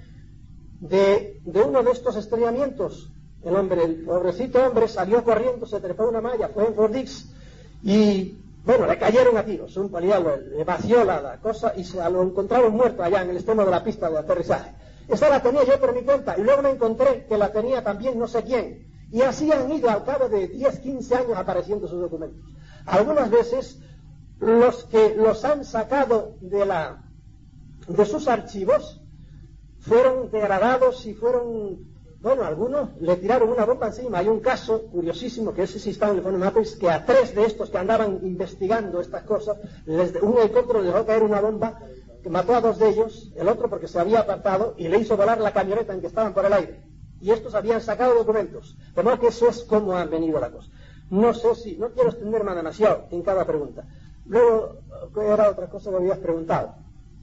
[SPEAKER 1] de, de uno de estos estrellamientos. El hombre, el pobrecito hombre salió corriendo, se trepó una malla, fue en Fort Dix y, bueno, le cayeron a tiros. Un poliagua le vació la, la cosa y se lo encontraron muerto allá en el extremo de la pista de aterrizaje. Esa la tenía yo por mi cuenta y luego me encontré que la tenía también no sé quién. Y así han ido al cabo de diez, quince años apareciendo sus documentos. Algunas veces los que los han sacado de, la, de sus archivos fueron degradados y fueron, bueno, algunos le tiraron una bomba encima. Hay un caso curiosísimo, que ese sí está en el Fonomatrix, que a tres de estos que andaban investigando estas cosas, les, un helicóptero les dejó caer una bomba que mató a dos de ellos, el otro porque se había apartado y le hizo volar la camioneta en que estaban por el aire. Y estos habían sacado documentos. De modo que eso es como han venido la cosa. No sé si, no quiero extenderme demasiado en cada pregunta. Luego, ¿qué era otra cosa que me habías preguntado?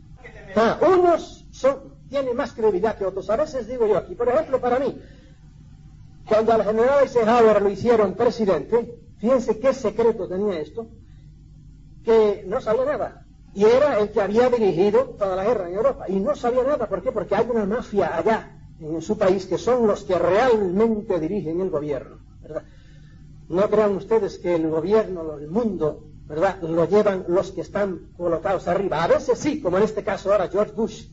[SPEAKER 1] Ah, unos son, tienen más credibilidad que otros. A veces digo yo aquí, por ejemplo, para mí, cuando al general Eisenhower lo hicieron presidente, fíjense qué secreto tenía esto, que no sabía nada. Y era el que había dirigido toda la guerra en Europa. Y no sabía nada. ¿Por qué? Porque hay una mafia allá, en su país, que son los que realmente dirigen el gobierno, ¿verdad? No crean ustedes que el gobierno, el mundo, ¿verdad?, lo llevan los que están colocados arriba. A veces sí, como en este caso ahora George Bush.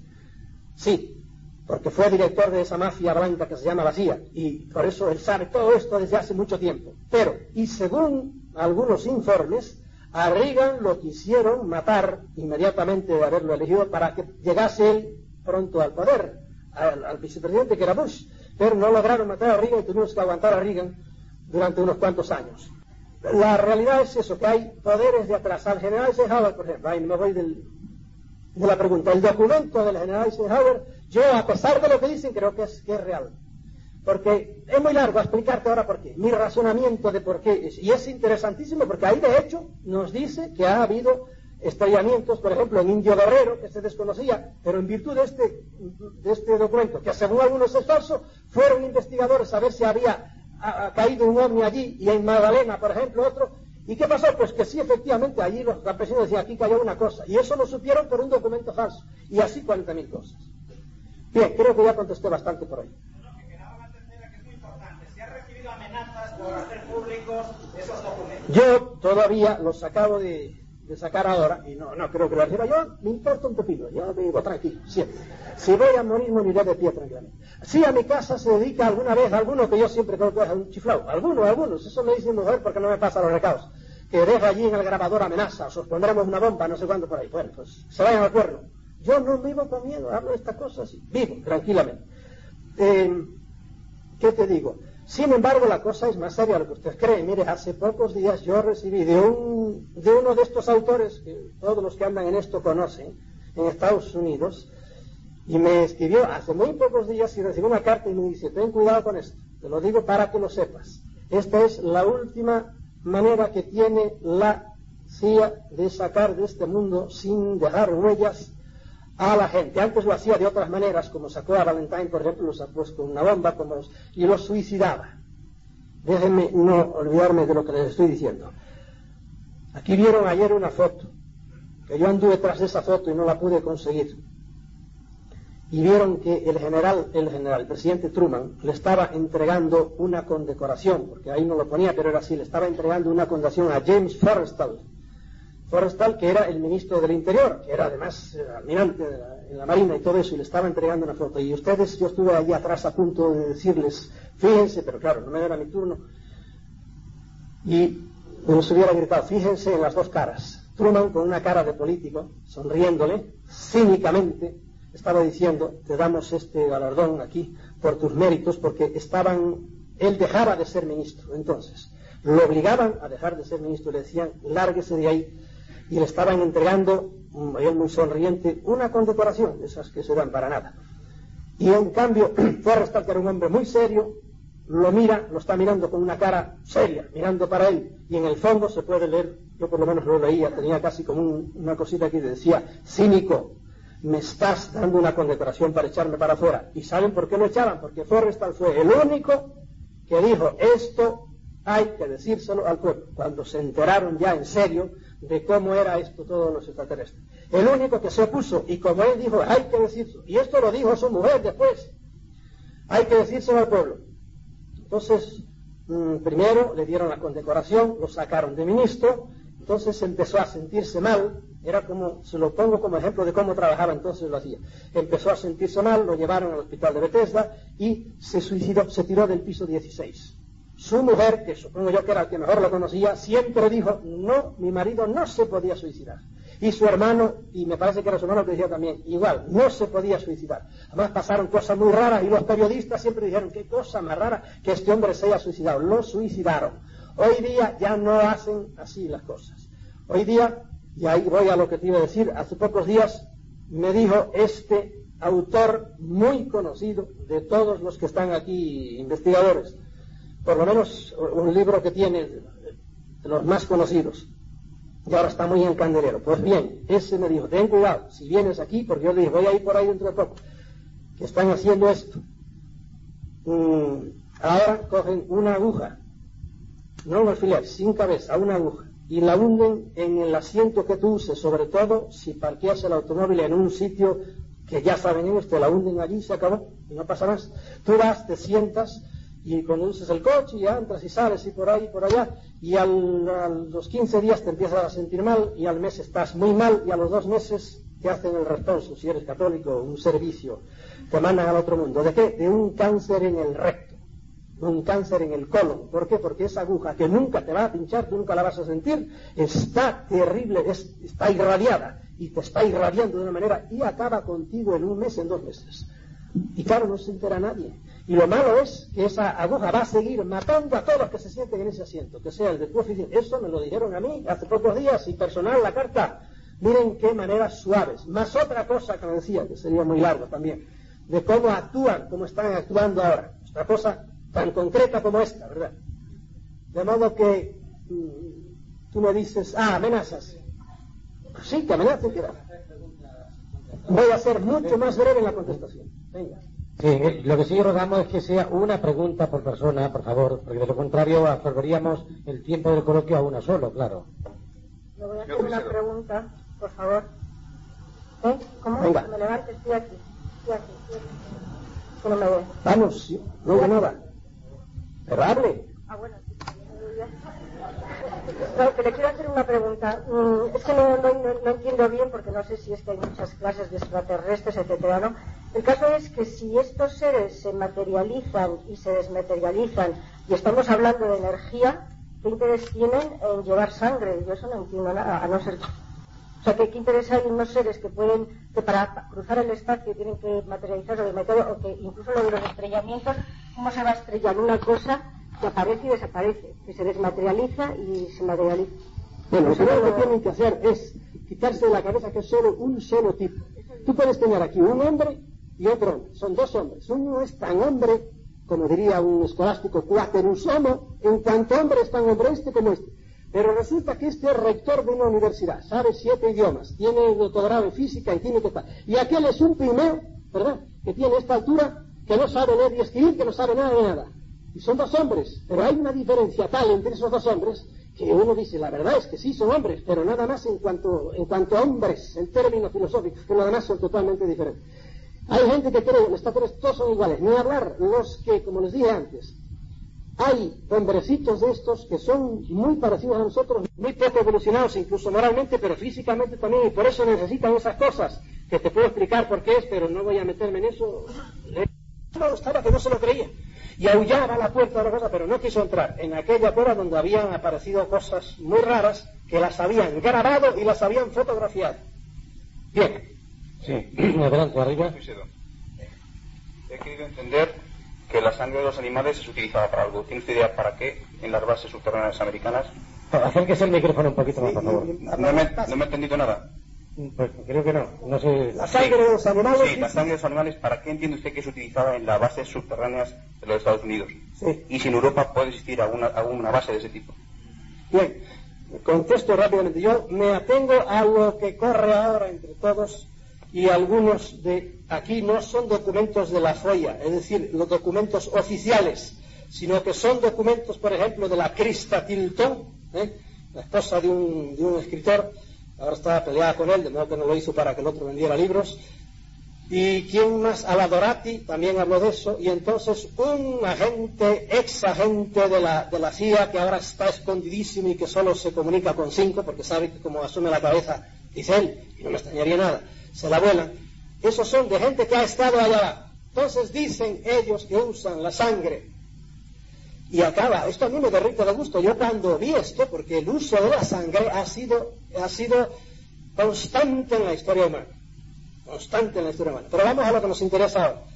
[SPEAKER 1] Sí, porque fue director de esa mafia blanca que se llama la C I A. Y por eso él sabe todo esto desde hace mucho tiempo. Pero, y según algunos informes, a Reagan lo quisieron matar inmediatamente de haberlo elegido para que llegase él pronto al poder, al, al vicepresidente que era Bush, pero no lograron matar a Reagan y tuvimos que aguantar a Reagan durante unos cuantos años. La realidad es eso, que hay poderes de atrás. Al general Eisenhower, por ejemplo, ahí me voy del, de la pregunta, el documento del general Eisenhower, yo a pesar de lo que dicen creo que es, que es real. Porque es muy largo explicarte ahora por qué, mi razonamiento de por qué es, y es interesantísimo porque ahí de hecho nos dice que ha habido estrellamientos, por ejemplo en Indio Guerrero, que se desconocía, pero en virtud de este, de este documento, que según algunos es falso, fueron investigadores a ver si había a, a caído un ovni allí, y en Magdalena, por ejemplo, otro, y ¿qué pasó? Pues que sí, efectivamente, allí los campesinos decían, aquí cayó una cosa, y eso lo supieron por un documento falso, y así cuarenta mil cosas. Bien, creo que ya contesté bastante por ahí.
[SPEAKER 3] Por hacer públicos esos documentos.
[SPEAKER 1] Yo todavía los acabo de, de sacar ahora y no, no creo que lo reciba. Yo me importa un pepino, yo vivo tranquilo, siempre. Si voy a morir, moriré de pie tranquilamente. Si a mi casa se dedica alguna vez alguno, que yo siempre creo que es un chiflado, algunos, algunos, eso me dice mi mujer porque no me pasa los recados, que deja allí en el grabador amenazas, os pondremos una bomba, no sé cuándo por ahí. Bueno, pues se vayan al cuerno. Yo no vivo con miedo, hablo de estas cosas y vivo tranquilamente. Eh, ¿Qué te digo? Sin embargo, la cosa es más seria de lo que usted cree. Mire, hace pocos días yo recibí de, un, de uno de estos autores, que todos los que andan en esto conocen, en Estados Unidos, y me escribió hace muy pocos días y recibí una carta y me dice, ten cuidado con esto, te lo digo para que lo sepas. Esta es la última manera que tiene la C I A de sacar de este mundo, sin dejar huellas, a la gente. Antes lo hacía de otras maneras, como sacó a Valentine, por ejemplo, los ha puesto una bomba como los, y los suicidaba. Déjenme no olvidarme de lo que les estoy diciendo. Aquí vieron ayer una foto, que yo anduve tras esa foto y no la pude conseguir. Y vieron que el general, el general, el presidente Truman, le estaba entregando una condecoración, porque ahí no lo ponía, pero era así, le estaba entregando una condecoración a James Forrestal. Forrestal, que era el ministro del Interior, que era además eh, almirante de la, en la Marina y todo eso, y le estaba entregando una foto. Y ustedes, yo estuve allí atrás a punto de decirles, fíjense, pero claro, no me era mi turno, y me les hubiera gritado, fíjense en las dos caras. Truman, con una cara de político, sonriéndole, cínicamente, estaba diciendo, te damos este galardón aquí por tus méritos, porque estaban, él dejaba de ser ministro, entonces, lo obligaban a dejar de ser ministro, le decían, lárguese de ahí, y le estaban entregando, él muy sonriente, una condecoración, esas que se dan para nada. Y en cambio, Forrestal, que era un hombre muy serio, lo mira, lo está mirando con una cara seria, mirando para él, y en el fondo se puede leer, yo por lo menos lo leía, tenía casi como un, una cosita que decía, cínico, me estás dando una condecoración para echarme para afuera. ¿Y saben por qué lo echaban? Porque Forrestal fue el único que dijo, esto hay que decírselo al pueblo, cuando se enteraron ya en serio de cómo era esto todos los extraterrestres. El único que se opuso, y como él dijo, hay que decírselo, y esto lo dijo su mujer después, hay que decírselo al pueblo. Entonces, mmm, primero le dieron la condecoración, lo sacaron de ministro, entonces empezó a sentirse mal, era como, se lo pongo como ejemplo de cómo trabajaba, entonces lo hacía. Empezó a sentirse mal, lo llevaron al hospital de Bethesda y se suicidó, se tiró del piso dieciséis. Su mujer, que supongo yo que era el que mejor lo conocía, siempre dijo, no, mi marido no se podía suicidar. Y su hermano, y me parece que era su hermano que decía también, igual, no se podía suicidar. Además pasaron cosas muy raras y los periodistas siempre dijeron, qué cosa más rara que este hombre se haya suicidado. Lo suicidaron. Hoy día ya no hacen así las cosas. Hoy día, y ahí voy a lo que te iba a decir, hace pocos días me dijo este autor muy conocido de todos los que están aquí, investigadores, por lo menos un libro que tiene de los más conocidos, y ahora está muy en candelero. Pues bien, ese me dijo, ten cuidado, si vienes aquí, porque yo le dije, voy a ir por ahí dentro de poco, que están haciendo esto. Mm, ahora cogen una aguja, no un alfiler, sin cabeza, una aguja, y la hunden en el asiento que tú uses, sobre todo si parqueas el automóvil en un sitio que ya saben ellos, te la hunden allí, se acabó, y no pasa más. Tú vas, te sientas, y conduces el coche y entras y sales y por ahí y por allá, y al, a los quince días te empiezas a sentir mal, y al mes estás muy mal, y a los dos meses te hacen el responso, si eres católico, un servicio, te mandan al otro mundo. ¿De qué? De un cáncer en el recto, un cáncer en el colon. ¿Por qué? Porque esa aguja que nunca te va a pinchar, tú nunca la vas a sentir, está terrible, es, está irradiada, y te está irradiando de una manera, y acaba contigo en un mes, en dos meses. Y claro, no se entera nadie. Y lo malo es que esa aguja va a seguir matando a todos los que se sienten en ese asiento, que sea el de tu oficina. Eso me lo dijeron a mí hace pocos días, y personal la carta. Miren qué maneras suaves. Más otra cosa que me decía, que sería muy largo también, de cómo actúan, cómo están actuando ahora. Otra cosa tan concreta como esta, ¿verdad? De modo que mmm, tú me dices, ah, amenazas. Sí, que amenazas, que voy a ser mucho más breve en la contestación. Venga.
[SPEAKER 2] Sí, lo que sí rogamos es que sea una pregunta por persona, por favor, porque de lo contrario absorberíamos el tiempo del coloquio a una solo, claro.
[SPEAKER 4] Le voy a hacer una pregunta, por favor. ¿Eh? ¿Cómo?
[SPEAKER 1] Venga.
[SPEAKER 4] Me levante, estoy aquí. Estoy aquí, estoy aquí. Que no me ve.
[SPEAKER 1] Vamos, sí, no de nada. Pero hable.
[SPEAKER 4] Ah, bueno, sí. No, que le quiero hacer una pregunta. Mm, es que no, no, no, no entiendo bien, porque no sé si es que hay muchas clases de extraterrestres, etcétera, ¿no? El caso es que si estos seres se materializan y se desmaterializan, y estamos hablando de energía, ¿qué interés tienen en llevar sangre? Yo eso no entiendo nada, a no ser... O sea, ¿qué, qué interés hay en unos seres que pueden, que para cruzar el espacio tienen que materializarse o desmaterializarse, o que incluso lo de los estrellamientos, ¿cómo se va a estrellar una cosa que aparece y desaparece, que se desmaterializa y se materializa?
[SPEAKER 1] Bueno, lo primero que tienen que hacer es quitarse de la cabeza que es solo un solo tipo. Tú puedes tener aquí un hombre y otro hombre, son dos hombres. Uno es tan hombre, como diría un escolástico, quaterus homo, en cuanto hombre es tan hombre este como este. Pero resulta que este es rector de una universidad, sabe siete idiomas, tiene doctorado en física y química y tal. Y aquel es un pigmeo, ¿verdad?, que tiene esta altura, que no sabe leer y escribir, que no sabe nada de nada. Y son dos hombres, pero hay una diferencia tal entre esos dos hombres que uno dice, la verdad es que sí son hombres, pero nada más en cuanto, en cuanto a hombres, en términos filosóficos, que nada más son totalmente diferentes. Hay gente que cree, en esta tres todos son iguales, ni hablar los que, como les dije antes, hay hombrecitos de estos que son muy parecidos a nosotros, muy poco evolucionados, incluso moralmente, pero físicamente también, y por eso necesitan esas cosas, que te puedo explicar por qué es, pero no voy a meterme en eso. No, estaba que no se lo creía. Y aullaba a la puerta de la cosa, pero no quiso entrar en aquella cueva donde habían aparecido cosas muy raras que las habían grabado y las habían fotografiado. Bien.
[SPEAKER 2] Sí, adelante, arriba.
[SPEAKER 5] He querido entender que la sangre de los animales es utilizada para algo. ¿Tiene usted idea para qué en las bases subterráneas americanas?
[SPEAKER 2] Acérquese el micrófono un poquito más, por favor.
[SPEAKER 5] No me, no me he entendido nada.
[SPEAKER 2] Pues creo que no, no sé.
[SPEAKER 1] La sangre de los animales.
[SPEAKER 5] Sí, la sangre de los animales, ¿para qué entiende usted que es utilizada en las bases subterráneas de los Estados Unidos?
[SPEAKER 1] Sí.
[SPEAKER 5] Y si en Europa puede existir alguna, alguna base de ese tipo.
[SPEAKER 1] Bien, contesto rápidamente. Yo me atengo a lo que corre ahora entre todos, y algunos de aquí no son documentos de la F O I A, es decir, los documentos oficiales, sino que son documentos, por ejemplo, de la Krista Tilton, ¿eh?, la esposa de un, de un escritor. Ahora estaba peleada con él, de modo que no lo hizo para que el otro vendiera libros. Y quién más, Ala Dorati también habló de eso. Y entonces un agente, ex agente de la, de la C I A, que ahora está escondidísimo y que solo se comunica con cinco, porque sabe que como asume la cabeza, dice él, y no me extrañaría nada, se la vuelan. Esos son de gente que ha estado allá abajo. Entonces dicen ellos que usan la sangre. Y acaba, esto a mí me derrite de gusto. Yo cuando vi esto, porque el uso de la sangre ha sido, ha sido constante en la historia humana. Constante en la historia humana. Pero vamos a lo que nos interesa ahora.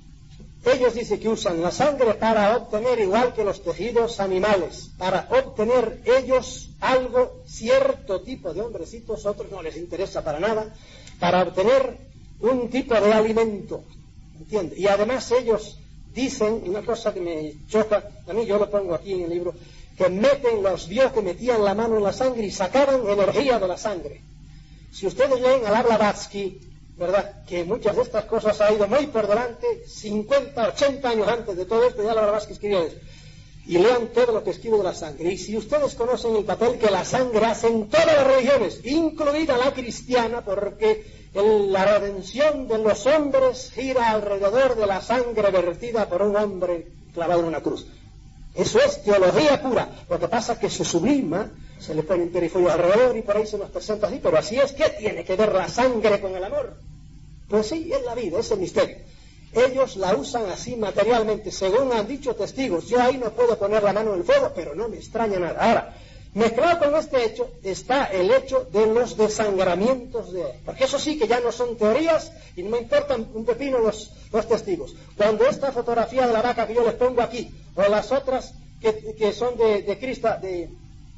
[SPEAKER 1] Ellos dicen que usan la sangre para obtener, igual que los tejidos animales, para obtener ellos algo, cierto tipo de hombrecitos, otros no les interesa para nada, para obtener un tipo de alimento. ¿Entiende? Y además ellos dicen, una cosa que me choca, a mí yo lo pongo aquí en el libro, que meten, los vio que metían la mano en la sangre y sacaban energía de la sangre. Si ustedes leen a Blavatsky, ¿verdad?, que muchas de estas cosas ha ido muy por delante, cincuenta, ochenta años antes de todo esto, ya Blavatsky escribió eso. Y lean todo lo que escribe de la sangre. Y si ustedes conocen el papel que la sangre hace en todas las religiones, incluida la cristiana, porque el, la redención de los hombres gira alrededor de la sangre vertida por un hombre clavado en una cruz. Eso es teología pura. Lo que pasa es que se sublima, se le ponen periferios alrededor y por ahí se nos presenta así, pero así es. que tiene que ver la sangre con el amor? Pues sí, es la vida, es el misterio. Ellos la usan así materialmente, según han dicho testigos. Yo ahí no puedo poner la mano en el fuego, pero no me extraña nada. Ahora, mezclado con este hecho está el hecho de los desangramientos de... Porque eso sí que ya no son teorías y no me importan un pepino los, los testigos. Cuando esta fotografía de la vaca que yo les pongo aquí, o las otras que, que son de, de Krista, de,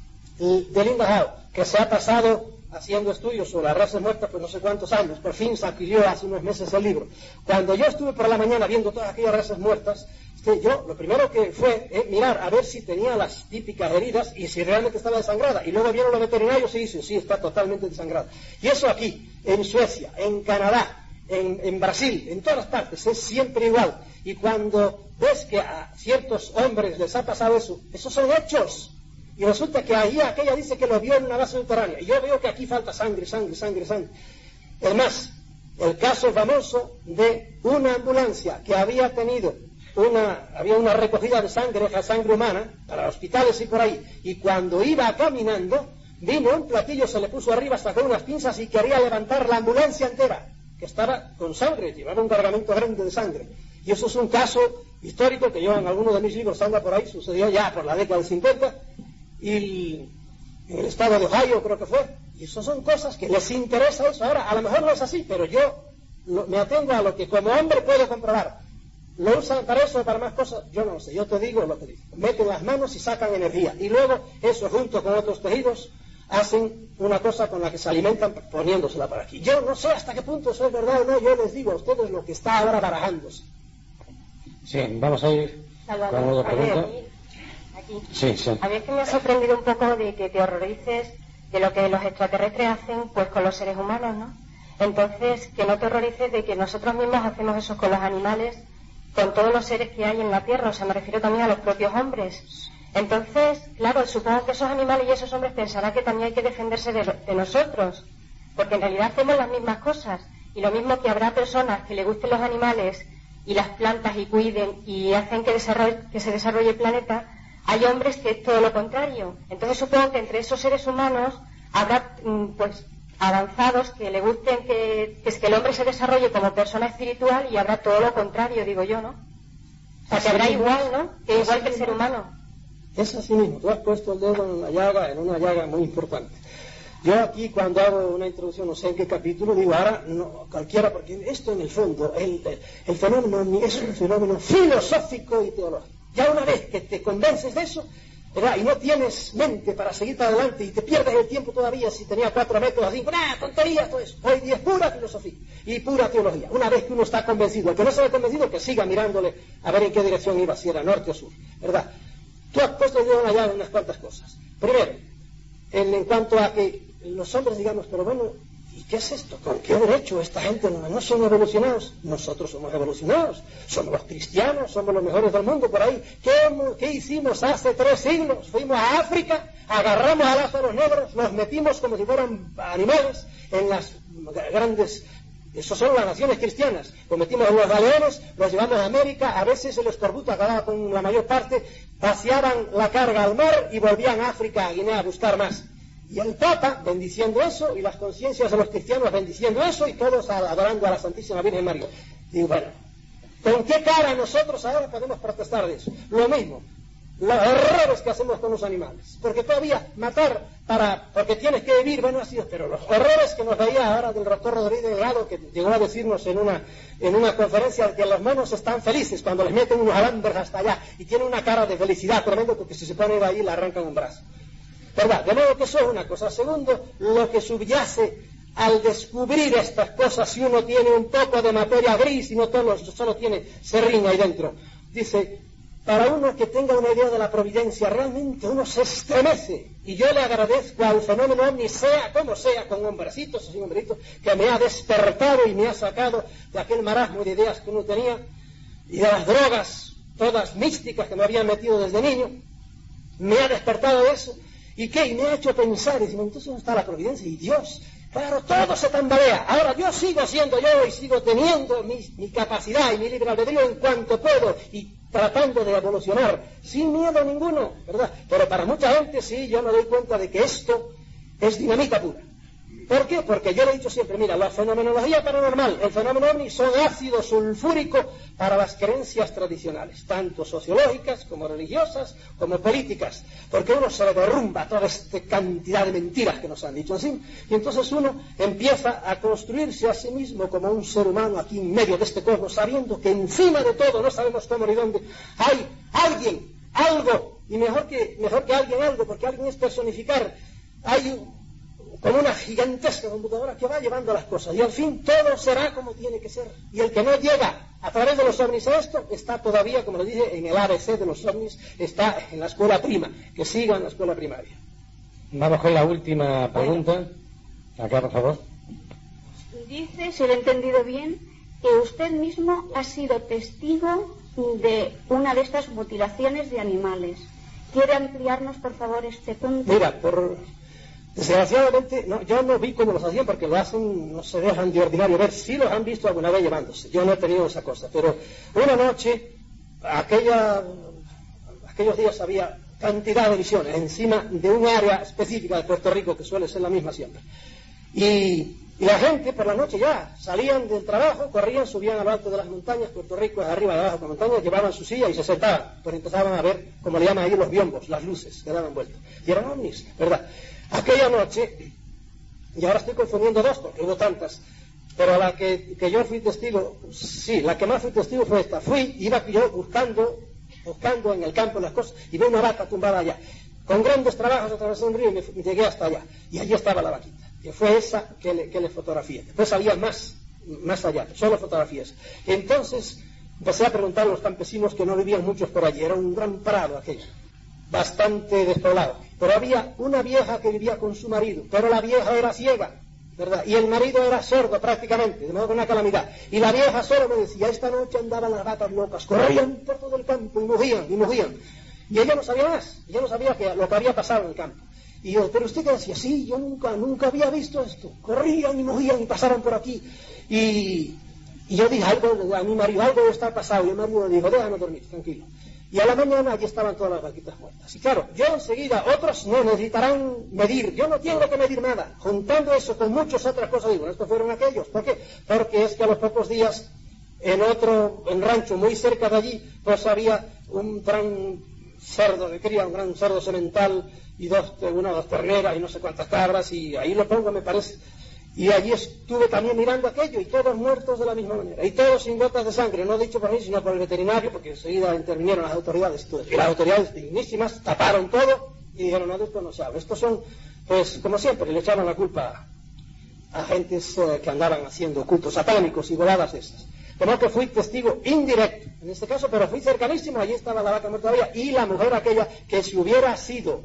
[SPEAKER 1] de Linda Howe, que se ha pasado haciendo estudios sobre las reses muertas pues no sé cuántos años, por fin se adquirió hace unos meses el libro. Cuando yo estuve por la mañana viendo todas aquellas reses muertas, yo lo primero que fue eh, mirar a ver si tenía las típicas heridas y si realmente estaba desangrada, y luego vieron los veterinarios y dicen sí, está totalmente desangrada. Y eso aquí, en Suecia, en Canadá, en, en Brasil, en todas las partes, es siempre igual. Y cuando ves que a ciertos hombres les ha pasado eso, esos son hechos. Y resulta que ahí aquella dice que lo vio en una base subterránea. Y yo veo que aquí falta sangre, sangre, sangre, sangre. Es más, el caso famoso de una ambulancia que había tenido una, había una recogida de sangre, de sangre humana, para hospitales y por ahí. Y cuando iba caminando, vino un platillo, se le puso arriba, sacó unas pinzas y quería levantar la ambulancia entera, que estaba con sangre, llevaba un cargamento grande de sangre. Y eso es un caso histórico que yo en alguno de mis libros anda por ahí, sucedió ya por la década del cincuenta. Y en el estado de Ohio creo que fue, y eso son cosas que les interesa eso. Ahora, a lo mejor no es así, pero yo lo, me atengo a lo que como hombre puedo comprobar. ¿Lo usan para eso o para más cosas? Yo no lo sé, yo te digo lo que digo. Meten las manos y sacan energía, y luego eso junto con otros tejidos hacen una cosa con la que se alimentan poniéndosela para aquí. Yo no sé hasta qué punto eso es verdad o no, yo les digo a ustedes lo que está ahora barajándose.
[SPEAKER 2] Sí, vamos a ir con otra pregunta.
[SPEAKER 4] Aquí Sí.
[SPEAKER 2] Sí, sí.
[SPEAKER 4] A mí es que me ha sorprendido un poco de que te horrorices de lo que los extraterrestres hacen pues con los seres humanos, ¿no? Entonces, que no te horrorices de que nosotros mismos hacemos eso con los animales, con todos los seres que hay en la Tierra, o sea, me refiero también a los propios hombres. Entonces, claro, supongo que esos animales y esos hombres pensarán que también hay que defenderse de, de nosotros, porque en realidad hacemos las mismas cosas, y lo mismo que habrá personas que le gusten los animales y las plantas y cuiden y hacen que, desarrolle, que se desarrolle el planeta, hay hombres que es todo lo contrario. Entonces supongo que entre esos seres humanos habrá pues avanzados que le gusten que, que, que el hombre se desarrolle como persona espiritual, y habrá todo lo contrario, digo yo, ¿no? O sea, que habrá igual, ¿no? Que igual que el ser humano.
[SPEAKER 1] Es así mismo, tú has puesto el dedo en la llaga, en una llaga muy importante. Yo aquí cuando hago una introducción, no sé en qué capítulo, digo ahora no, cualquiera, porque esto en el fondo, el, el, el fenómeno es un fenómeno filosófico y teológico. Ya una vez que te convences de eso, ¿verdad? Y no tienes mente para seguir para adelante y te pierdes el tiempo todavía si tenía cuatro metros así, ¡ah, tonterías todo eso! Hoy día es pura filosofía y pura teología. Una vez que uno está convencido, el que no se ve convencido, que siga mirándole a ver en qué dirección iba, si era norte o sur, ¿verdad? Tú has puesto el dedo allá en unas cuantas cosas. Primero, en, en cuanto a que los hombres digamos, pero bueno, ¿y qué es esto? ¿Con qué derecho esta gente no, no son evolucionados? Nosotros somos evolucionados, somos los cristianos, somos los mejores del mundo por ahí. ¿Qué, qué hicimos hace tres siglos? Fuimos a África, agarramos a Lázaros negros, nos metimos como si fueran animales en las grandes... Eso son las naciones cristianas. Los metimos en los galeones, los llevamos a América, a veces el escorbuto acababa con la mayor parte, paseaban la carga al mar y volvían a África, a Guinea, a buscar más. Y el Papa bendiciendo eso, y las conciencias de los cristianos bendiciendo eso, y todos adorando a la Santísima Virgen María. Digo, bueno, ¿con qué cara nosotros ahora podemos protestar de eso? Lo mismo, los horrores que hacemos con los animales. Porque todavía matar para, porque tienes que vivir, bueno, así es, pero los horrores que nos veía ahora del doctor Rodríguez Delgado, que llegó a decirnos en una, en una conferencia que los monos están felices cuando les meten unos alambres hasta allá, y tienen una cara de felicidad tremendo, porque si se ponen ahí le arrancan un brazo. ¿Verdad? De modo que eso es una cosa. Segundo, lo que subyace al descubrir estas cosas, si uno tiene un poco de materia gris y no todo, solo tiene serrín ahí dentro. Dice, para uno que tenga una idea de la providencia, realmente uno se estremece. Y yo le agradezco al fenómeno ovni, sea como sea, con hombrecitos o sin hombrecitos, que me ha despertado y me ha sacado de aquel marasmo de ideas que uno tenía, y de las drogas, todas místicas que me habían metido desde niño. Me ha despertado de eso. ¿Y qué? Y me ha hecho pensar, y digo, entonces ¿dónde está la providencia? Y Dios, claro, todo se tambalea. Ahora yo sigo siendo yo y sigo teniendo mi, mi capacidad y mi libre albedrío en cuanto puedo, y tratando de evolucionar, sin miedo ninguno, ¿verdad? Pero para mucha gente sí, yo me doy cuenta de que esto es dinamita pura. ¿Por qué? Porque yo le he dicho siempre, mira, la fenomenología paranormal, el fenómeno ovni, son ácido sulfúrico para las creencias tradicionales, tanto sociológicas como religiosas, como políticas, porque uno se le derrumba toda esta cantidad de mentiras que nos han dicho así, y entonces uno empieza a construirse a sí mismo como un ser humano aquí en medio de este cosmos, sabiendo que encima de todo, no sabemos cómo ni dónde, hay alguien, algo, y mejor que, mejor que alguien algo, porque alguien es personificar, hay un como una gigantesca computadora que va llevando las cosas, y al fin todo será como tiene que ser, y el que no llega a través de los ovnis a esto, está todavía, como le dije, en el A B C de los ovnis, está en la escuela prima, que siga en la escuela primaria.
[SPEAKER 2] Vamos con la última pregunta, acá por favor.
[SPEAKER 6] Dice, si lo he entendido bien, que usted mismo ha sido testigo de una de estas mutilaciones de animales. ¿Quiere ampliarnos, por favor, este punto?
[SPEAKER 1] Mira, por... desgraciadamente, no, yo no vi cómo los hacían porque lo hacen, no se dejan de ordinario ver, sí los han visto alguna vez llevándose, yo no he tenido esa cosa, pero una noche, aquella, aquellos días había cantidad de visiones encima de un área específica de Puerto Rico que suele ser la misma siempre, y, y la gente por la noche ya salían del trabajo, corrían, subían al alto de las montañas, Puerto Rico es arriba y abajo de las montañas, llevaban su silla y se sentaban, pues empezaban a ver, como le llaman ahí, los biombos, las luces que daban vueltas, y eran ovnis, ¿verdad? Aquella noche, y ahora estoy confundiendo dos porque hubo tantas, pero la que, que yo fui testigo, sí, la que más fui testigo fue esta. Fui, iba yo buscando, buscando en el campo las cosas, y vi una vaca tumbada allá. Con grandes trabajos atravesé un río y me, me llegué hasta allá. Y allí estaba la vaquita, que fue esa que le, que le fotografié. Después había más, más allá, solo fotografías. Entonces empecé a preguntar a los campesinos, que no vivían muchos por allí, era un gran prado aquello. bastante despoblado. Pero había una vieja que vivía con su marido, pero la vieja era ciega, ¿verdad? Y el marido era sordo prácticamente, de modo que una calamidad. Y la vieja solo me decía, esta noche andaban las vacas locas, corrían por todo el campo y mugían, y mugían. Y ella no sabía más, ella no sabía que, lo que había pasado en el campo. Y yo, pero usted qué decía, sí, yo nunca, nunca había visto esto, corrían y mugían y pasaron por aquí. Y, y yo dije, algo, a mi marido, algo debe estar pasado. Y el marido le dijo, déjame dormir, tranquilo. Y a la mañana allí estaban todas las vaquitas muertas. Y claro, yo enseguida, otros no necesitarán medir, yo no tengo que medir nada. Juntando eso con muchas otras cosas, digo, estos fueron aquellos. ¿Por qué? Porque es que a los pocos días, en otro en rancho muy cerca de allí, pues había un gran cerdo de cría, un gran cerdo semental, y dos, una dos terneras y no sé cuántas cabras, y ahí lo pongo, me parece. Y allí estuve también mirando aquello, y todos muertos de la misma manera, y todos sin gotas de sangre, no dicho por mí, sino por el veterinario, porque enseguida intervinieron las autoridades, y las autoridades dignísimas taparon todo, y dijeron, no, de esto no se habla. Estos son, pues, como siempre, le echaron la culpa a, a gentes eh, que andaban haciendo cultos satánicos y voladas de esas. Como que fui testigo indirecto, en este caso, pero fui cercanísimo, allí estaba la vaca muerta todavía, y la mujer aquella, que si hubiera sido,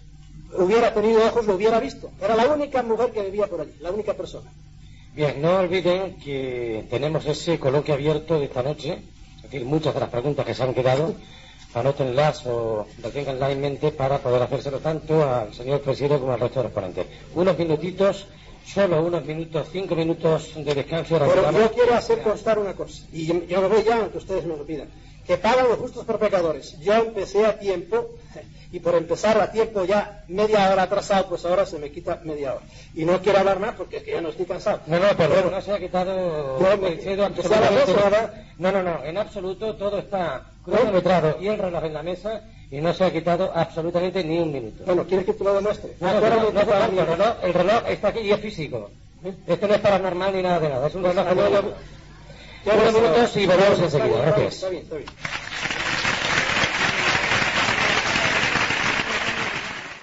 [SPEAKER 1] hubiera tenido ojos, lo hubiera visto. Era la única mujer que vivía por allí, la única persona.
[SPEAKER 2] Bien, no olviden que tenemos ese coloquio abierto de esta noche, es decir, muchas de las preguntas que se han quedado, anótenlas o reténganlas en mente para poder hacérselo tanto al señor presidente como al resto de los ponentes. Unos minutitos, solo unos minutos, cinco minutos de descanso.
[SPEAKER 1] Pero yo quiero hacer constar una cosa, y yo, yo lo voy ya, aunque ustedes me lo pidan, que pagan los justos por pecadores. Yo empecé a tiempo, y por empezar a tiempo ya media hora atrasado, pues ahora se me quita media hora. Y no quiero hablar más porque ya no estoy cansado.
[SPEAKER 2] No, no, perdón, no se ha quitado...
[SPEAKER 1] Yo me
[SPEAKER 2] cedo absolutamente... No, no, no, en absoluto todo está cronometrado y el reloj en la mesa y no se ha quitado absolutamente ni un minuto.
[SPEAKER 1] Bueno, ¿quieres que te lo demuestre?
[SPEAKER 2] No, no, no, no, no, no, el, reloj, el reloj está aquí y es físico. Esto no es paranormal ni nada de nada, es un reloj de unos minutos y volvemos enseguida. Gracias.
[SPEAKER 1] Está bien, está bien.